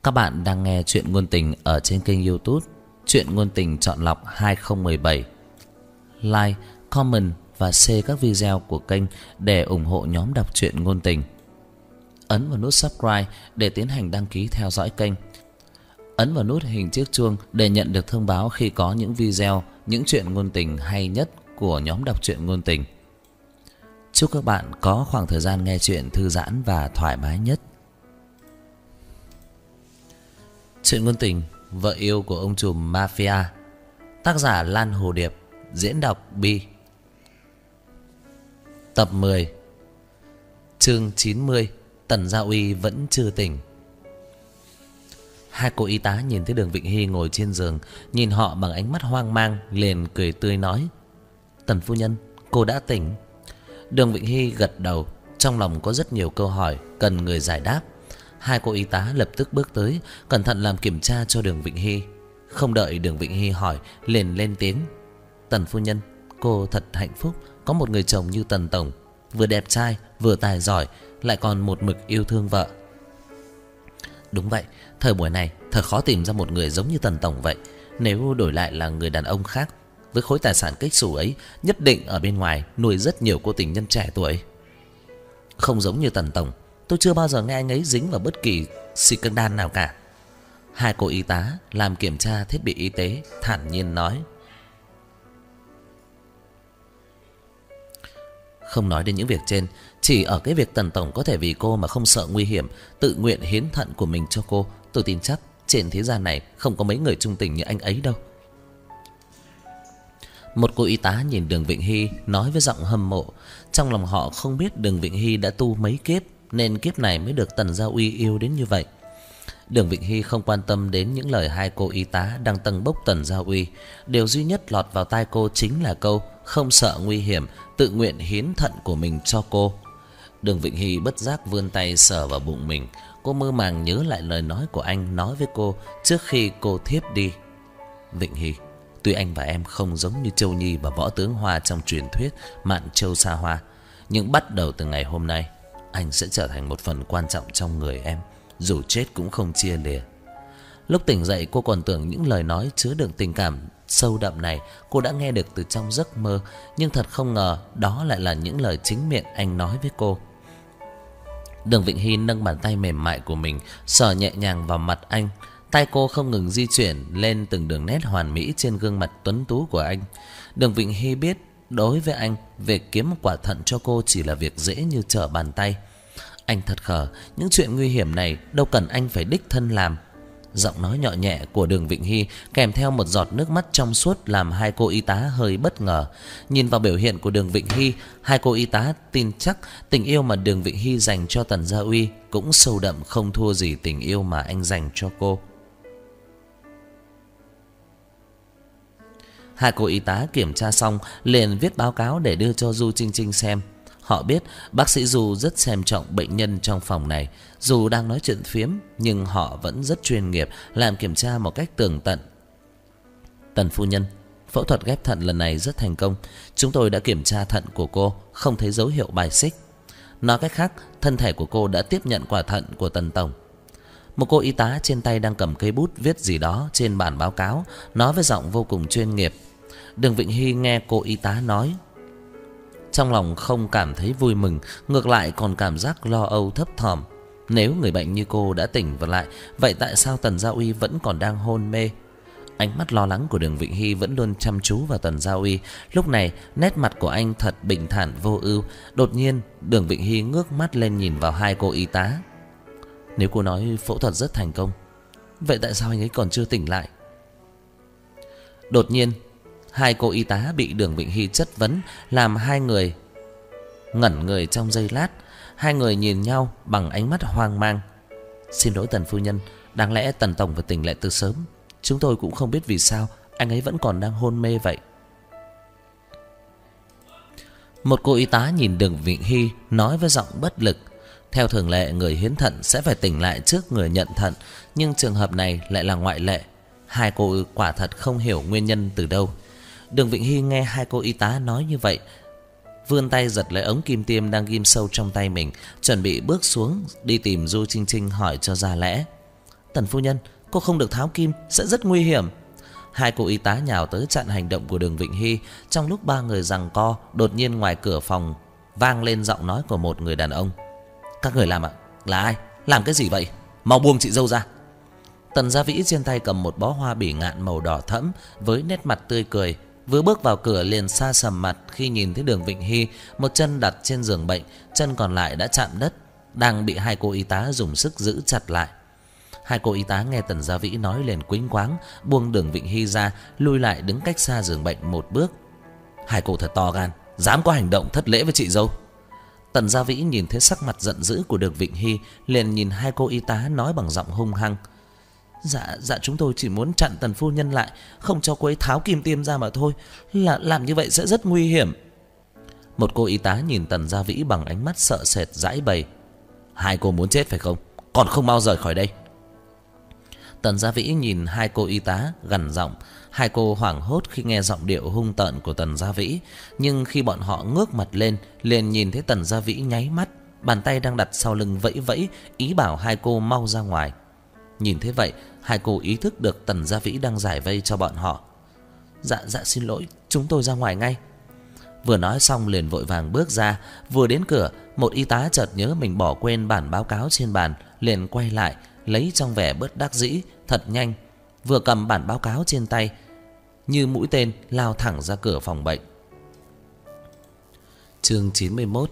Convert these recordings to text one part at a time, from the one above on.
Các bạn đang nghe chuyện ngôn tình ở trên kênh YouTube Chuyện ngôn tình chọn lọc 2017. Like, comment và share các video của kênh để ủng hộ nhóm đọc truyện ngôn tình. Ấn vào nút subscribe để tiến hành đăng ký theo dõi kênh. Ấn vào nút hình chiếc chuông để nhận được thông báo khi có những video, những chuyện ngôn tình hay nhất của nhóm đọc truyện ngôn tình. Chúc các bạn có khoảng thời gian nghe chuyện thư giãn và thoải mái nhất. Chuyện ngôn tình Vợ yêu của ông trùm mafia. Tác giả Lan Hồ Điệp. Diễn đọc Bi. Tập 10. Chương 90. Tần Gia Uy vẫn chưa tỉnh. Hai cô y tá nhìn thấy Đường Vịnh Hy ngồi trên giường, nhìn họ bằng ánh mắt hoang mang, liền cười tươi nói: "Tần phu nhân, cô đã tỉnh." Đường Vịnh Hy gật đầu, trong lòng có rất nhiều câu hỏi cần người giải đáp. Hai cô y tá lập tức bước tới, cẩn thận làm kiểm tra cho Đường Vịnh Hy. Không đợi Đường Vịnh Hy hỏi, liền lên tiếng: "Tần phu nhân, cô thật hạnh phúc, có một người chồng như Tần tổng, vừa đẹp trai, vừa tài giỏi, lại còn một mực yêu thương vợ." "Đúng vậy, thời buổi này thật khó tìm ra một người giống như Tần tổng vậy. Nếu đổi lại là người đàn ông khác, với khối tài sản kếch xù ấy, nhất định ở bên ngoài nuôi rất nhiều cô tình nhân trẻ tuổi. Không giống như Tần tổng, tôi chưa bao giờ nghe anh ấy dính vào bất kỳ scandal nào cả." Hai cô y tá làm kiểm tra thiết bị y tế thản nhiên nói. Không nói đến những việc trên, chỉ ở cái việc Tần tổng có thể vì cô mà không sợ nguy hiểm, tự nguyện hiến thận của mình cho cô, tôi tin chắc trên thế gian này không có mấy người trung tình như anh ấy đâu. Một cô y tá nhìn Đường Vịnh Hy nói với giọng hâm mộ. Trong lòng họ không biết Đường Vịnh Hy đã tu mấy kiếp, nên kiếp này mới được Tần Gia Uy yêu đến như vậy. Đường Vịnh Hy không quan tâm đến những lời hai cô y tá đang tâng bốc Tần Gia Uy. Điều duy nhất lọt vào tai cô chính là câu không sợ nguy hiểm, tự nguyện hiến thận của mình cho cô. Đường Vịnh Hy bất giác vươn tay sờ vào bụng mình. Cô mơ màng nhớ lại lời nói của anh nói với cô trước khi cô thiếp đi. "Vịnh Hy, tuy anh và em không giống như Châu Nhi và Võ Tướng Hoa trong truyền thuyết Mạn Châu Xa Hoa, nhưng bắt đầu từ ngày hôm nay, anh sẽ trở thành một phần quan trọng trong người em, dù chết cũng không chia lìa." Lúc tỉnh dậy cô còn tưởng những lời nói chứa đựng tình cảm sâu đậm này cô đã nghe được từ trong giấc mơ, nhưng thật không ngờ đó lại là những lời chính miệng anh nói với cô. Đường Vịnh Hy nâng bàn tay mềm mại của mình sờ nhẹ nhàng vào mặt anh. Tay cô không ngừng di chuyển lên từng đường nét hoàn mỹ trên gương mặt tuấn tú của anh. Đường Vịnh Hy biết đối với anh, việc kiếm một quả thận cho cô chỉ là việc dễ như trở bàn tay. Anh thật khờ, những chuyện nguy hiểm này đâu cần anh phải đích thân làm. Giọng nói nhỏ nhẹ của Đường Vịnh Hy kèm theo một giọt nước mắt trong suốt làm hai cô y tá hơi bất ngờ. Nhìn vào biểu hiện của Đường Vịnh Hy, hai cô y tá tin chắc tình yêu mà Đường Vịnh Hy dành cho Tần Gia Uy cũng sâu đậm không thua gì tình yêu mà anh dành cho cô. Hai cô y tá kiểm tra xong liền viết báo cáo để đưa cho Du Trinh Trinh xem. Họ biết bác sĩ Du rất xem trọng bệnh nhân trong phòng này. Dù đang nói chuyện phiếm nhưng họ vẫn rất chuyên nghiệp, làm kiểm tra một cách tường tận. "Tần phu nhân, phẫu thuật ghép thận lần này rất thành công. Chúng tôi đã kiểm tra thận của cô, không thấy dấu hiệu bài xích. Nói cách khác, thân thể của cô đã tiếp nhận quả thận của Tần tổng." Một cô y tá trên tay đang cầm cây bút viết gì đó trên bản báo cáo, nói với giọng vô cùng chuyên nghiệp. Đường Vịnh Hy nghe cô y tá nói, trong lòng không cảm thấy vui mừng, ngược lại còn cảm giác lo âu thấp thỏm. Nếu người bệnh như cô đã tỉnh trở lại, vậy tại sao Tần Gia Uy vẫn còn đang hôn mê? Ánh mắt lo lắng của Đường Vịnh Hy vẫn luôn chăm chú vào Tần Gia Uy. Lúc này nét mặt của anh thật bình thản vô ưu. Đột nhiên Đường Vịnh Hy ngước mắt lên nhìn vào hai cô y tá. "Nếu cô nói phẫu thuật rất thành công, vậy tại sao anh ấy còn chưa tỉnh lại?" Đột nhiên hai cô y tá bị Đường Vịnh Hy chất vấn làm hai người ngẩn người trong giây lát. Hai người nhìn nhau bằng ánh mắt hoang mang. "Xin lỗi Tần phu nhân, đáng lẽ Tần tổng phải tỉnh lại từ sớm. Chúng tôi cũng không biết vì sao anh ấy vẫn còn đang hôn mê vậy." Một cô y tá nhìn Đường Vịnh Hy nói với giọng bất lực. Theo thường lệ, người hiến thận sẽ phải tỉnh lại trước người nhận thận, nhưng trường hợp này lại là ngoại lệ. Hai cô quả thật không hiểu nguyên nhân từ đâu. Đường Vịnh Hy nghe hai cô y tá nói như vậy, vươn tay giật lấy ống kim tiêm đang ghim sâu trong tay mình, chuẩn bị bước xuống đi tìm Du Trinh Trinh hỏi cho ra lẽ. Tần phu nhân, cô không được tháo kim, sẽ rất nguy hiểm. Hai cô y tá nhào tới chặn hành động của Đường Vịnh Hy. Trong lúc ba người giằng co, đột nhiên ngoài cửa phòng vang lên giọng nói của một người đàn ông. Các người làm ạ? Là ai? Làm cái gì vậy? Mau buông chị dâu ra. Tần Gia Vĩ trên tay cầm một bó hoa bỉ ngạn màu đỏ thẫm với nét mặt tươi cười. Vừa bước vào cửa liền sa sầm mặt khi nhìn thấy Đường Vịnh Hy, một chân đặt trên giường bệnh, chân còn lại đã chạm đất, đang bị hai cô y tá dùng sức giữ chặt lại. Hai cô y tá nghe Tần Gia Vĩ nói liền quĩnh quáng, buông Đường Vịnh Hy ra, lui lại đứng cách xa giường bệnh một bước. Hai cô thật to gan, dám có hành động thất lễ với chị dâu. Tần Gia Vĩ nhìn thấy sắc mặt giận dữ của Đường Vịnh Hy, liền nhìn hai cô y tá nói bằng giọng hung hăng. Dạ chúng tôi chỉ muốn chặn Tần phu nhân lại, không cho cô ấy tháo kim tiêm ra mà thôi. Làm như vậy sẽ rất nguy hiểm. Một cô y tá nhìn Tần Gia Vĩ bằng ánh mắt sợ sệt giãi bày. Hai cô muốn chết phải không? Còn không mau rời khỏi đây. Tần Gia Vĩ nhìn hai cô y tá gằn giọng. Hai cô hoảng hốt khi nghe giọng điệu hung tợn của Tần Gia Vĩ, nhưng khi bọn họ ngước mặt lên liền nhìn thấy Tần Gia Vĩ nháy mắt, bàn tay đang đặt sau lưng vẫy vẫy, ý bảo hai cô mau ra ngoài. Nhìn thế vậy, hai cô ý thức được Tần Gia Vĩ đang giải vây cho bọn họ. Dạ xin lỗi, chúng tôi ra ngoài ngay. Vừa nói xong liền vội vàng bước ra. Vừa đến cửa, một y tá chợt nhớ mình bỏ quên bản báo cáo trên bàn, liền quay lại lấy trong vẻ bớt đắc dĩ thật nhanh. Vừa cầm bản báo cáo trên tay, như mũi tên lao thẳng ra cửa phòng bệnh. Chương 91.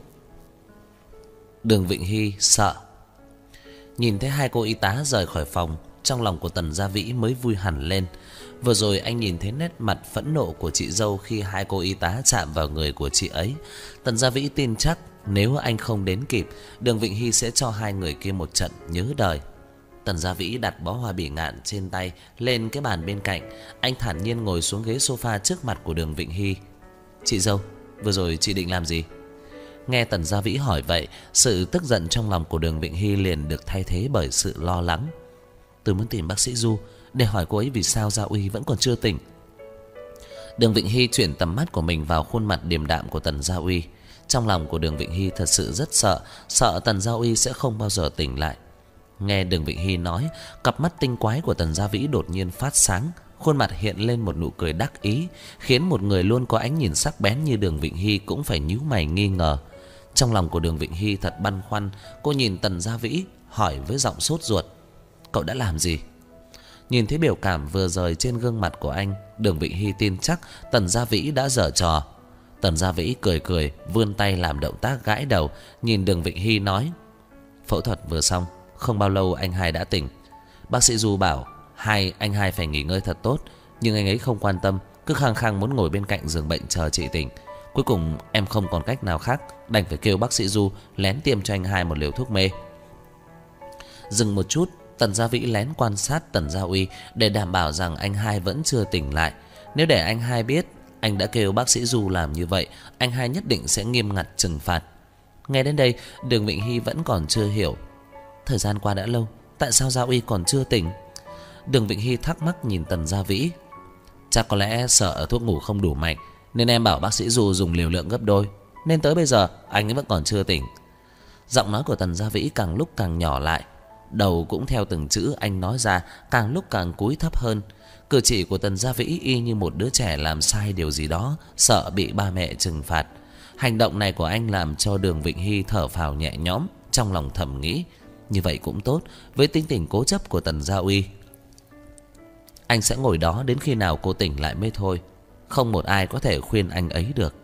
Đường Vịnh Hy sợ. Nhìn thấy hai cô y tá rời khỏi phòng, trong lòng của Tần Gia Vĩ mới vui hẳn lên. Vừa rồi anh nhìn thấy nét mặt phẫn nộ của chị dâu khi hai cô y tá chạm vào người của chị ấy. Tần Gia Vĩ tin chắc nếu anh không đến kịp, Đường Vịnh Hy sẽ cho hai người kia một trận nhớ đời. Tần Gia Vĩ đặt bó hoa bỉ ngạn trên tay lên cái bàn bên cạnh. Anh thản nhiên ngồi xuống ghế sofa trước mặt của Đường Vịnh Hy. Chị dâu, vừa rồi chị định làm gì? Nghe Tần Gia Vĩ hỏi vậy, sự tức giận trong lòng của Đường Vịnh Hy liền được thay thế bởi sự lo lắng. Tôi muốn tìm bác sĩ Du để hỏi cô ấy vì sao Gia Uy vẫn còn chưa tỉnh. Đường Vịnh Hy chuyển tầm mắt của mình vào khuôn mặt điềm đạm của Tần Gia Uy. Trong lòng của Đường Vịnh Hy thật sự rất sợ Tần Gia Uy sẽ không bao giờ tỉnh lại. Nghe Đường Vịnh Hy nói, cặp mắt tinh quái của Tần Gia Vĩ đột nhiên phát sáng, khuôn mặt hiện lên một nụ cười đắc ý, khiến một người luôn có ánh nhìn sắc bén như Đường Vịnh Hy cũng phải nhíu mày nghi ngờ. Trong lòng của Đường Vịnh Hy thật băn khoăn, cô nhìn Tần Gia Vĩ hỏi với giọng sốt ruột. Cậu đã làm gì? Nhìn thấy biểu cảm vừa rời trên gương mặt của anh, Đường Vịnh Hy tin chắc Tần Gia Vĩ đã giở trò. Tần Gia Vĩ cười vươn tay làm động tác gãi đầu, nhìn Đường Vịnh Hy nói. Phẫu thuật vừa xong, không bao lâu anh hai đã tỉnh. Bác sĩ Du bảo anh hai phải nghỉ ngơi thật tốt, nhưng anh ấy không quan tâm, cứ khăng khăng muốn ngồi bên cạnh giường bệnh chờ chị tỉnh. Cuối cùng em không còn cách nào khác, đành phải kêu bác sĩ Du lén tiêm cho anh hai một liều thuốc mê. Dừng một chút, Tần Gia Vĩ lén quan sát Tần Gia Uy để đảm bảo rằng anh hai vẫn chưa tỉnh lại. Nếu để anh hai biết anh đã kêu bác sĩ Du làm như vậy, anh hai nhất định sẽ nghiêm ngặt trừng phạt. Nghe đến đây, Đường Vịnh Hy vẫn còn chưa hiểu. Thời gian qua đã lâu, tại sao Gia Uy còn chưa tỉnh? Đường Vịnh Hy thắc mắc nhìn Tần Gia Vĩ. Chắc có lẽ sợ thuốc ngủ không đủ mạnh, nên em bảo bác sĩ Du dùng liều lượng gấp đôi, nên tới bây giờ anh ấy vẫn còn chưa tỉnh. Giọng nói của Tần Gia Vĩ càng lúc càng nhỏ lại, đầu cũng theo từng chữ anh nói ra càng lúc càng cúi thấp hơn. Cử chỉ của Tần Gia Vĩ y như một đứa trẻ làm sai điều gì đó, sợ bị ba mẹ trừng phạt. Hành động này của anh làm cho Đường Vịnh Hy thở phào nhẹ nhõm, trong lòng thầm nghĩ như vậy cũng tốt, với tính tình cố chấp của Tần Gia Uy, anh sẽ ngồi đó đến khi nào cô tỉnh lại mới thôi. Không một ai có thể khuyên anh ấy được.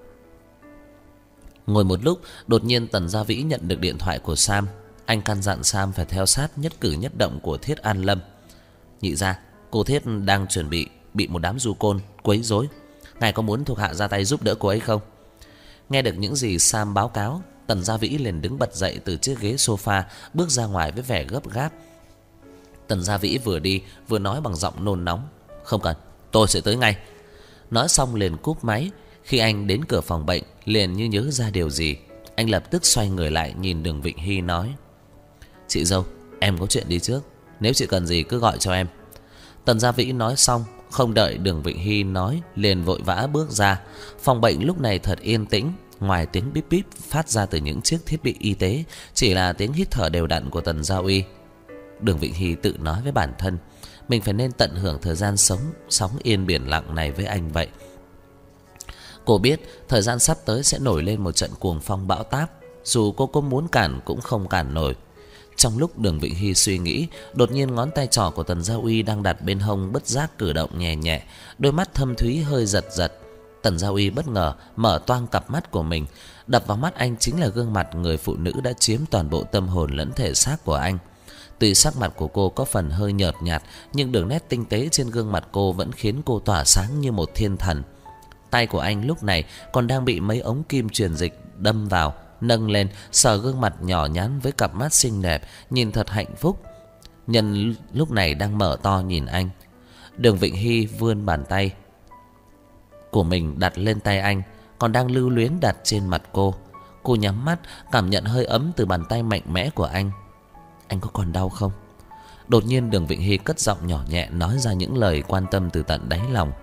Ngồi một lúc, đột nhiên Tần Gia Vĩ nhận được điện thoại của Sam. Anh căn dặn Sam phải theo sát nhất cử nhất động của Thiết An Lâm. Nhị gia, cô Thiết đang chuẩn bị một đám du côn quấy rối. Ngài có muốn thuộc hạ ra tay giúp đỡ cô ấy không? Nghe được những gì Sam báo cáo, Tần Gia Vĩ liền đứng bật dậy từ chiếc ghế sofa, bước ra ngoài với vẻ gấp gáp. Tần Gia Vĩ vừa đi vừa nói bằng giọng nôn nóng. Không cần, tôi sẽ tới ngay. Nói xong liền cúp máy. Khi anh đến cửa phòng bệnh, liền như nhớ ra điều gì, anh lập tức xoay người lại nhìn Đường Vịnh Hy nói. Chị dâu, em có chuyện đi trước, nếu chị cần gì cứ gọi cho em. Tần Gia Vĩ nói xong, không đợi Đường Vịnh Hy nói, liền vội vã bước ra. Phòng bệnh lúc này thật yên tĩnh, ngoài tiếng bíp bíp phát ra từ những chiếc thiết bị y tế, chỉ là tiếng hít thở đều đặn của Tần Gia Uy. Đường Vịnh Hy tự nói với bản thân, mình phải nên tận hưởng thời gian sống sóng yên biển lặng này với anh vậy. Cô biết thời gian sắp tới sẽ nổi lên một trận cuồng phong bão táp, dù cô có muốn cản cũng không cản nổi. Trong lúc Đường Vịnh Hy suy nghĩ, đột nhiên ngón tay trỏ của Tần Gia Uy đang đặt bên hông bất giác cử động nhẹ nhẹ, đôi mắt thâm thúy hơi giật giật. Tần Gia Uy bất ngờ mở toang cặp mắt của mình, đập vào mắt anh chính là gương mặt người phụ nữ đã chiếm toàn bộ tâm hồn lẫn thể xác của anh. Tuy sắc mặt của cô có phần hơi nhợt nhạt, nhưng đường nét tinh tế trên gương mặt cô vẫn khiến cô tỏa sáng như một thiên thần. Tay của anh lúc này còn đang bị mấy ống kim truyền dịch đâm vào, nâng lên sờ gương mặt nhỏ nhắn với cặp mắt xinh đẹp, nhìn thật hạnh phúc. Nhân lúc này đang mở to nhìn anh. Đường Vịnh Hy vươn bàn tay của mình đặt lên tay anh, còn đang lưu luyến đặt trên mặt cô. Cô nhắm mắt, cảm nhận hơi ấm từ bàn tay mạnh mẽ của anh. Anh có còn đau không? Đột nhiên Đường Vịnh Hy cất giọng nhỏ nhẹ nói ra những lời quan tâm từ tận đáy lòng.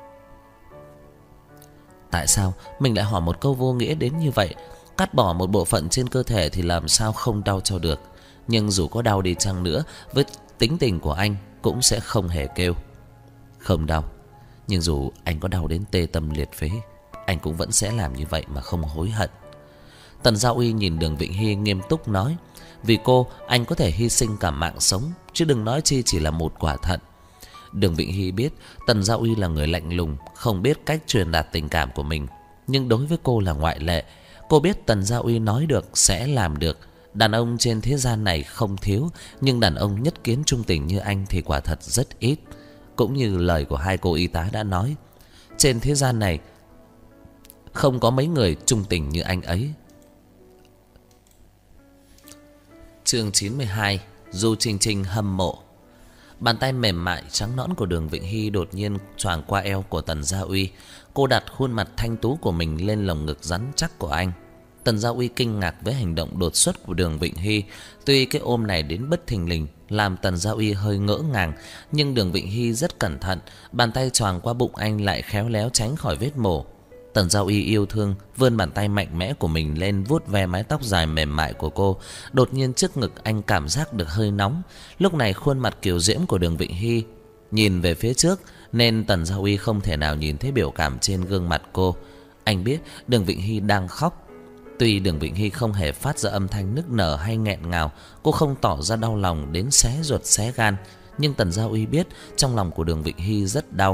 Tại sao mình lại hỏi một câu vô nghĩa đến như vậy? Cắt bỏ một bộ phận trên cơ thể thì làm sao không đau cho được. Nhưng dù có đau đi chăng nữa, với tính tình của anh cũng sẽ không hề kêu. Không đau. Nhưng dù anh có đau đến tê tâm liệt phế, anh cũng vẫn sẽ làm như vậy mà không hối hận. Tần Gia Uy nhìn Đường Vịnh Hy nghiêm túc nói, vì cô anh có thể hy sinh cả mạng sống, chứ đừng nói chi chỉ là một quả thận. Đường Vịnh Hy biết Tần Gia Uy là người lạnh lùng, không biết cách truyền đạt tình cảm của mình, nhưng đối với cô là ngoại lệ. Cô biết Tần Gia Uy nói được sẽ làm được. Đàn ông trên thế gian này không thiếu, nhưng đàn ông nhất kiến trung tình như anh thì quả thật rất ít. Cũng như lời của hai cô y tá đã nói, trên thế gian này không có mấy người trung tình như anh ấy. Chương 92. Du Trinh Trinh hâm mộ. Bàn tay mềm mại trắng nõn của Đường Vịnh Hy đột nhiên choàng qua eo của Tần Gia Uy. Cô đặt khuôn mặt thanh tú của mình lên lồng ngực rắn chắc của anh. Tần Gia Uy kinh ngạc với hành động đột xuất của Đường Vịnh Hy. Tuy cái ôm này đến bất thình lình làm Tần Gia Uy hơi ngỡ ngàng, nhưng Đường Vịnh Hy rất cẩn thận, bàn tay choàng qua bụng anh lại khéo léo tránh khỏi vết mổ. Tần Gia Uy yêu thương vươn bàn tay mạnh mẽ của mình lên vuốt ve mái tóc dài mềm mại của cô. Đột nhiên trước ngực anh cảm giác được hơi nóng. Lúc này khuôn mặt kiều diễm của Đường Vịnh Hy nhìn về phía trước, nên Tần Gia Uy không thể nào nhìn thấy biểu cảm trên gương mặt cô. Anh biết Đường Vịnh Hy đang khóc. Tuy Đường Vịnh Hy không hề phát ra âm thanh nức nở hay nghẹn ngào, cô không tỏ ra đau lòng đến xé ruột xé gan, nhưng Tần Gia Uy biết trong lòng của Đường Vịnh Hy rất đau.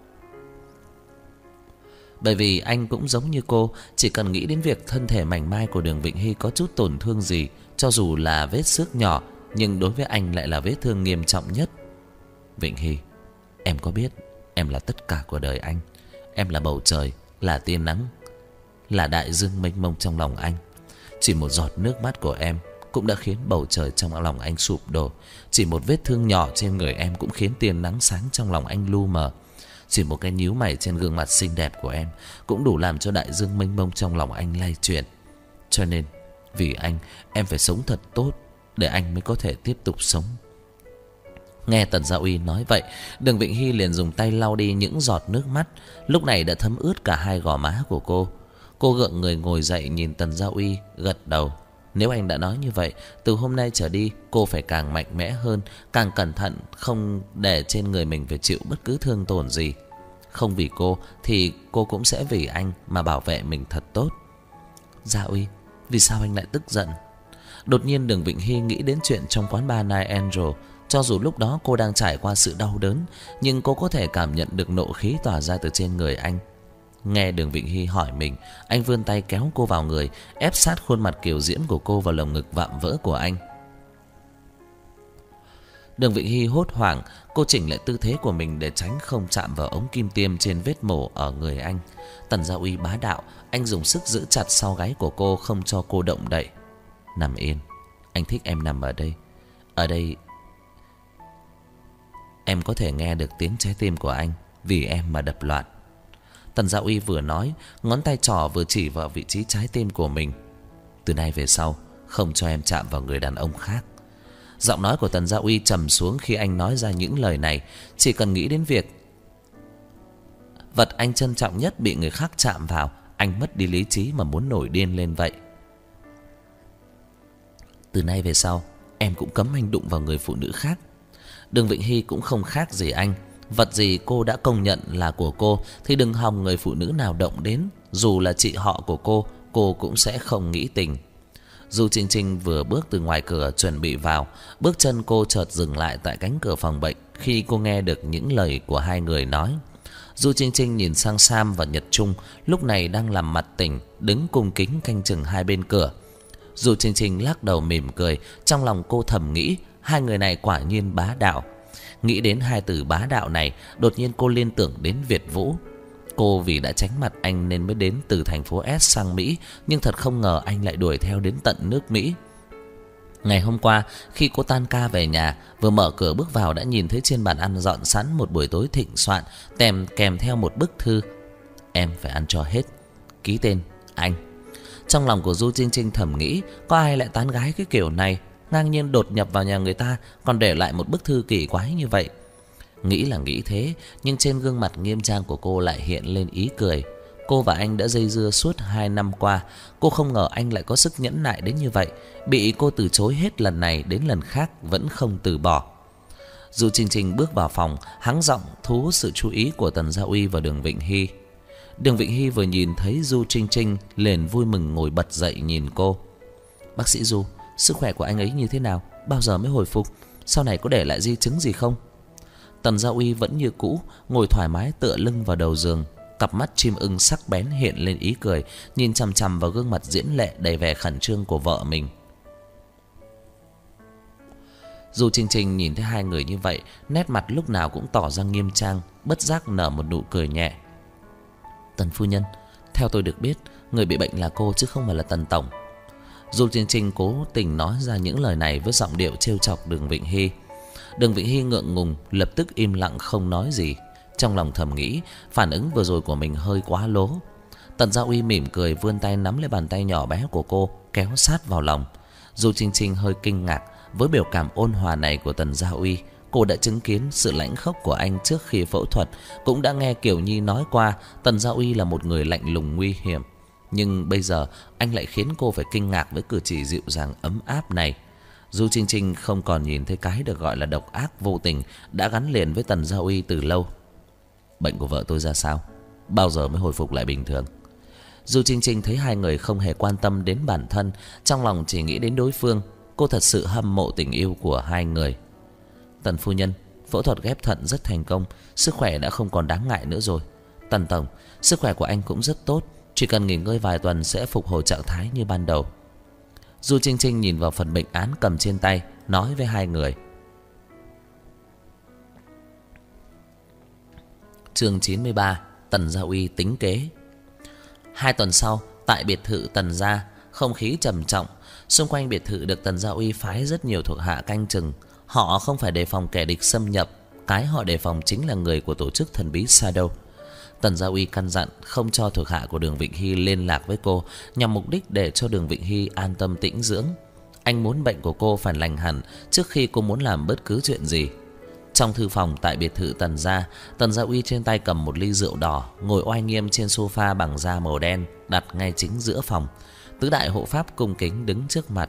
Bởi vì anh cũng giống như cô, chỉ cần nghĩ đến việc thân thể mảnh mai của Đường Vịnh Hy có chút tổn thương gì, cho dù là vết xước nhỏ, nhưng đối với anh lại là vết thương nghiêm trọng nhất. Vịnh Hy, em có biết em là tất cả của đời anh. Em là bầu trời, là tia nắng, là đại dương mênh mông trong lòng anh. Chỉ một giọt nước mắt của em cũng đã khiến bầu trời trong lòng anh sụp đổ. Chỉ một vết thương nhỏ trên người em cũng khiến tia nắng sáng trong lòng anh lu mờ. Chỉ một cái nhíu mày trên gương mặt xinh đẹp của em cũng đủ làm cho đại dương mênh mông trong lòng anh lay chuyển. Cho nên vì anh, em phải sống thật tốt để anh mới có thể tiếp tục sống. Nghe Tần Gia Uy nói vậy, Đường Vịnh Hy liền dùng tay lau đi những giọt nước mắt lúc này đã thấm ướt cả hai gò má của cô. Cô gượng người ngồi dậy nhìn Tần Gia Uy, gật đầu. Nếu anh đã nói như vậy, từ hôm nay trở đi cô phải càng mạnh mẽ hơn, càng cẩn thận, không để trên người mình phải chịu bất cứ thương tổn gì. Không vì cô thì cô cũng sẽ vì anh mà bảo vệ mình thật tốt. Gia Uy, vì sao anh lại tức giận? Đột nhiên Đường Vịnh Hy nghĩ đến chuyện trong quán bar Night Angel. Cho dù lúc đó cô đang trải qua sự đau đớn, nhưng cô có thể cảm nhận được nộ khí tỏa ra từ trên người anh. Nghe Đường Vịnh Hy hỏi mình, anh vươn tay kéo cô vào người, ép sát khuôn mặt kiều diễm của cô vào lồng ngực vạm vỡ của anh. Đường Vịnh Hy hốt hoảng, cô chỉnh lại tư thế của mình để tránh không chạm vào ống kim tiêm trên vết mổ ở người anh. Tần Gia Uy bá đạo, anh dùng sức giữ chặt sau gáy của cô, không cho cô động đậy. Nằm yên, anh thích em nằm ở đây. Ở đây em có thể nghe được tiếng trái tim của anh vì em mà đập loạn. Tần Gia Uy vừa nói, ngón tay trỏ vừa chỉ vào vị trí trái tim của mình. Từ nay về sau không cho em chạm vào người đàn ông khác. Giọng nói của Tần Gia Uy trầm xuống khi anh nói ra những lời này. Chỉ cần nghĩ đến việc vật anh trân trọng nhất bị người khác chạm vào, anh mất đi lý trí mà muốn nổi điên lên vậy. Từ nay về sau em cũng cấm anh đụng vào người phụ nữ khác. Đường Vịnh Hy cũng không khác gì anh. Vật gì cô đã công nhận là của cô thì đừng hòng người phụ nữ nào động đến. Dù là chị họ của cô cũng sẽ không nghĩ tình. Du Trinh Trinh vừa bước từ ngoài cửa chuẩn bị vào, bước chân cô chợt dừng lại tại cánh cửa phòng bệnh khi cô nghe được những lời của hai người nói. Du Trinh Trinh nhìn sang Sam và Nhật Trung, lúc này đang làm mặt tỉnh, đứng cung kính canh chừng hai bên cửa. Du Trinh Trinh lắc đầu mỉm cười, trong lòng cô thầm nghĩ hai người này quả nhiên bá đạo. Nghĩ đến hai từ bá đạo này, đột nhiên cô liên tưởng đến Việt Vũ. Cô vì đã tránh mặt anh nên mới đến từ thành phố S sang Mỹ, nhưng thật không ngờ anh lại đuổi theo đến tận nước Mỹ. Ngày hôm qua, khi cô tan ca về nhà, vừa mở cửa bước vào đã nhìn thấy trên bàn ăn dọn sẵn một buổi tối thịnh soạn, kèm theo một bức thư. Em phải ăn cho hết. Ký tên anh. Trong lòng của Du Trinh Trinh thầm nghĩ, có ai lại tán gái cái kiểu này, ngang nhiên đột nhập vào nhà người ta còn để lại một bức thư kỳ quái như vậy. Nghĩ là nghĩ thế, nhưng trên gương mặt nghiêm trang của cô lại hiện lên ý cười. Cô và anh đã dây dưa suốt 2 năm qua. Cô không ngờ anh lại có sức nhẫn nại đến như vậy. Bị cô từ chối hết lần này đến lần khác vẫn không từ bỏ. Du Trinh Trinh bước vào phòng, hắng giọng thu hút sự chú ý của Tần Gia Uy và Đường Vịnh Hy. Đường Vịnh Hy vừa nhìn thấy Du Trinh Trinh liền vui mừng ngồi bật dậy nhìn cô. Bác sĩ Du, sức khỏe của anh ấy như thế nào? Bao giờ mới hồi phục? Sau này có để lại di chứng gì không? Tần Gia Uy vẫn như cũ, ngồi thoải mái tựa lưng vào đầu giường. Cặp mắt chim ưng sắc bén hiện lên ý cười, nhìn chằm chằm vào gương mặt diễm lệ đầy vẻ khẩn trương của vợ mình. Du Trinh Trinh nhìn thấy hai người như vậy, nét mặt lúc nào cũng tỏ ra nghiêm trang, bất giác nở một nụ cười nhẹ. Tần phu nhân, theo tôi được biết, người bị bệnh là cô chứ không phải là Tần tổng. Du Trinh Trinh cố tình nói ra những lời này với giọng điệu trêu chọc Đường Vịnh Hy. Đường Vịnh Hy ngượng ngùng, lập tức im lặng không nói gì. Trong lòng thầm nghĩ, phản ứng vừa rồi của mình hơi quá lố. Tần Gia Uy mỉm cười vươn tay nắm lấy bàn tay nhỏ bé của cô, kéo sát vào lòng. Du Trinh Trinh hơi kinh ngạc với biểu cảm ôn hòa này của Tần Gia Uy. Cô đã chứng kiến sự lãnh khốc của anh trước khi phẫu thuật, cũng đã nghe Kiều Nhi nói qua Tần Gia Uy là một người lạnh lùng nguy hiểm. Nhưng bây giờ anh lại khiến cô phải kinh ngạc với cử chỉ dịu dàng ấm áp này. Du Trinh Trinh không còn nhìn thấy cái được gọi là độc ác vô tình đã gắn liền với Tần Gia Uy từ lâu. Bệnh của vợ tôi ra sao? Bao giờ mới hồi phục lại bình thường? Du Trinh Trinh thấy hai người không hề quan tâm đến bản thân, trong lòng chỉ nghĩ đến đối phương. Cô thật sự hâm mộ tình yêu của hai người. Tần phu nhân, phẫu thuật ghép thận rất thành công, sức khỏe đã không còn đáng ngại nữa rồi. Tần tổng, sức khỏe của anh cũng rất tốt, chỉ cần nghỉ ngơi vài tuần sẽ phục hồi trạng thái như ban đầu. Du Trinh Trinh nhìn vào phần bệnh án cầm trên tay, nói với hai người. Chương 93, Tần Gia Uy tính kế. 2 tuần sau, tại biệt thự Tần Gia, không khí trầm trọng. Xung quanh biệt thự được Tần Gia Uy phái rất nhiều thuộc hạ canh chừng. Họ không phải đề phòng kẻ địch xâm nhập, cái họ đề phòng chính là người của tổ chức thần bí Shadow. Tần Gia Uy căn dặn không cho thuộc hạ của Đường Vịnh Hy liên lạc với cô, nhằm mục đích để cho Đường Vịnh Hy an tâm tĩnh dưỡng. Anh muốn bệnh của cô phải lành hẳn trước khi cô muốn làm bất cứ chuyện gì. Trong thư phòng tại biệt thự Tần Gia, Tần Gia Uy trên tay cầm một ly rượu đỏ, ngồi oai nghiêm trên sofa bằng da màu đen, đặt ngay chính giữa phòng. Tứ đại hộ pháp cung kính đứng trước mặt.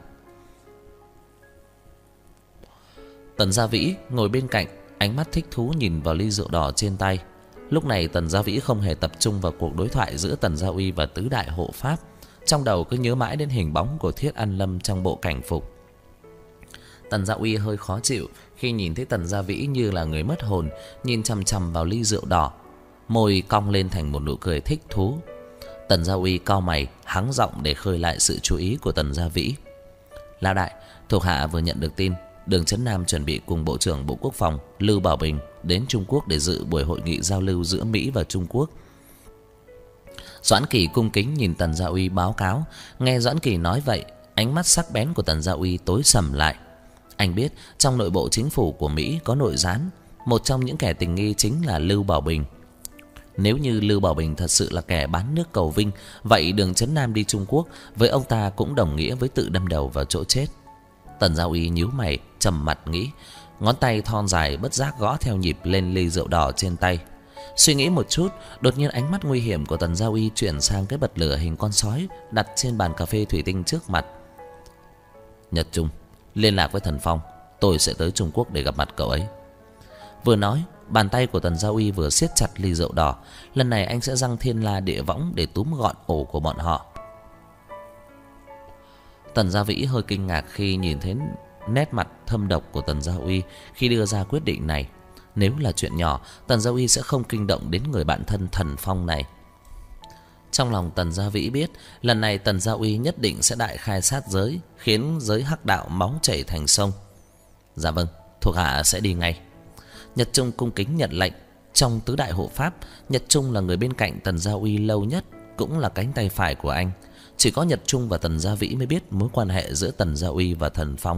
Tần Gia Vĩ ngồi bên cạnh, ánh mắt thích thú nhìn vào ly rượu đỏ trên tay. Lúc này Tần Gia Vĩ không hề tập trung vào cuộc đối thoại giữa Tần Gia Uy và tứ đại hộ pháp, trong đầu cứ nhớ mãi đến hình bóng của Thiết An Lâm trong bộ cảnh phục. Tần Gia Uy hơi khó chịu khi nhìn thấy Tần Gia Vĩ như là người mất hồn, nhìn chằm chằm vào ly rượu đỏ, môi cong lên thành một nụ cười thích thú. Tần Gia Uy cau mày, hắng giọng để khơi lại sự chú ý của Tần Gia Vĩ. Lão đại, thuộc hạ vừa nhận được tin, Đường Chấn Nam chuẩn bị cùng Bộ trưởng Bộ Quốc phòng Lưu Bảo Bình đến Trung Quốc để dự buổi hội nghị giao lưu giữa Mỹ và Trung Quốc. Doãn Kỳ cung kính nhìn Tần Gia Uy báo cáo. Nghe Doãn Kỳ nói vậy, ánh mắt sắc bén của Tần Gia Uy tối sầm lại. Anh biết trong nội bộ chính phủ của Mỹ có nội gián, một trong những kẻ tình nghi chính là Lưu Bảo Bình. Nếu như Lưu Bảo Bình thật sự là kẻ bán nước cầu vinh, vậy Đường Chấn Nam đi Trung Quốc với ông ta cũng đồng nghĩa với tự đâm đầu vào chỗ chết. Tần Gia Uy nhíu mày, trầm mặt nghĩ, ngón tay thon dài bất giác gõ theo nhịp lên ly rượu đỏ trên tay. Suy nghĩ một chút, đột nhiên ánh mắt nguy hiểm của Tần Gia Uy chuyển sang cái bật lửa hình con sói đặt trên bàn cà phê thủy tinh trước mặt. Nhật Trung, Liên lạc với Thần Phong, tôi sẽ tới Trung Quốc để gặp mặt cậu ấy. Vừa nói, bàn tay của Tần Gia Uy vừa siết chặt ly rượu đỏ. Lần này anh sẽ giăng thiên la địa võng để túm gọn ổ của bọn họ. Tần Gia Vĩ hơi kinh ngạc khi nhìn thấy nét mặt thâm độc của Tần Gia Uy khi đưa ra quyết định này. Nếu là chuyện nhỏ, Tần Gia Uy sẽ không kinh động đến người bạn thân Thần Phong này. Trong lòng Tần Gia Vĩ biết, lần này Tần Gia Uy nhất định sẽ đại khai sát giới, khiến giới hắc đạo máu chảy thành sông. Dạ vâng, thuộc hạ sẽ đi ngay. Nhật Trung cung kính nhận lệnh. Trong tứ đại hộ pháp, Nhật Trung là người bên cạnh Tần Gia Uy lâu nhất, cũng là cánh tay phải của anh. Chỉ có Nhật Trung và Tần Gia Vĩ mới biết mối quan hệ giữa Tần Gia Uy và Thần Phong.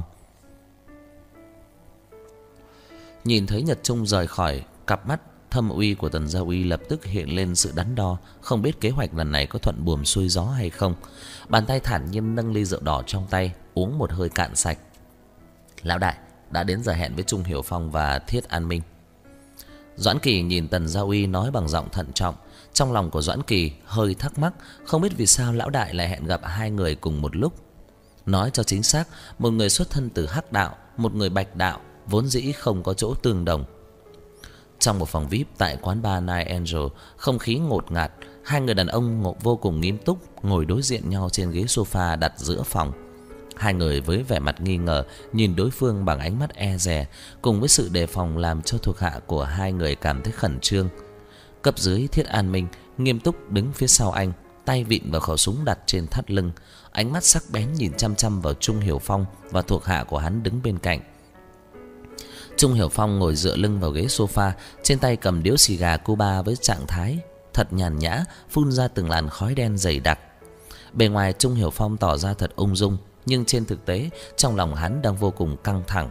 Nhìn thấy Nhật Trung rời khỏi, cặp mắt thâm uy của Tần Gia Uy lập tức hiện lên sự đắn đo, không biết kế hoạch lần này có thuận buồm xuôi gió hay không. Bàn tay thản nhiên nâng ly rượu đỏ trong tay, uống một hơi cạn sạch. Lão đại, đã đến giờ hẹn với Trung Hiểu Phong và Thiết An Minh. Doãn Kỳ nhìn Tần Gia Uy nói bằng giọng thận trọng. Trong lòng của Doãn Kỳ hơi thắc mắc, không biết vì sao lão đại lại hẹn gặp hai người cùng một lúc. Nói cho chính xác, một người xuất thân từ hắc đạo, một người bạch đạo, vốn dĩ không có chỗ tương đồng. Trong một phòng VIP tại quán bar Night Angel, không khí ngột ngạt. Hai người đàn ông vô cùng nghiêm túc ngồi đối diện nhau trên ghế sofa đặt giữa phòng. Hai người với vẻ mặt nghi ngờ nhìn đối phương bằng ánh mắt e dè, cùng với sự đề phòng làm cho thuộc hạ của hai người cảm thấy khẩn trương. Cấp dưới Thiết An Minh nghiêm túc đứng phía sau anh, tay vịn vào khẩu súng đặt trên thắt lưng, ánh mắt sắc bén nhìn chăm chăm vào Trung Hiểu Phong và thuộc hạ của hắn đứng bên cạnh. Trung Hiểu Phong ngồi dựa lưng vào ghế sofa, trên tay cầm điếu xì gà Cuba với trạng thái thật nhàn nhã, phun ra từng làn khói đen dày đặc. Bề ngoài Trung Hiểu Phong tỏ ra thật ung dung, nhưng trên thực tế trong lòng hắn đang vô cùng căng thẳng.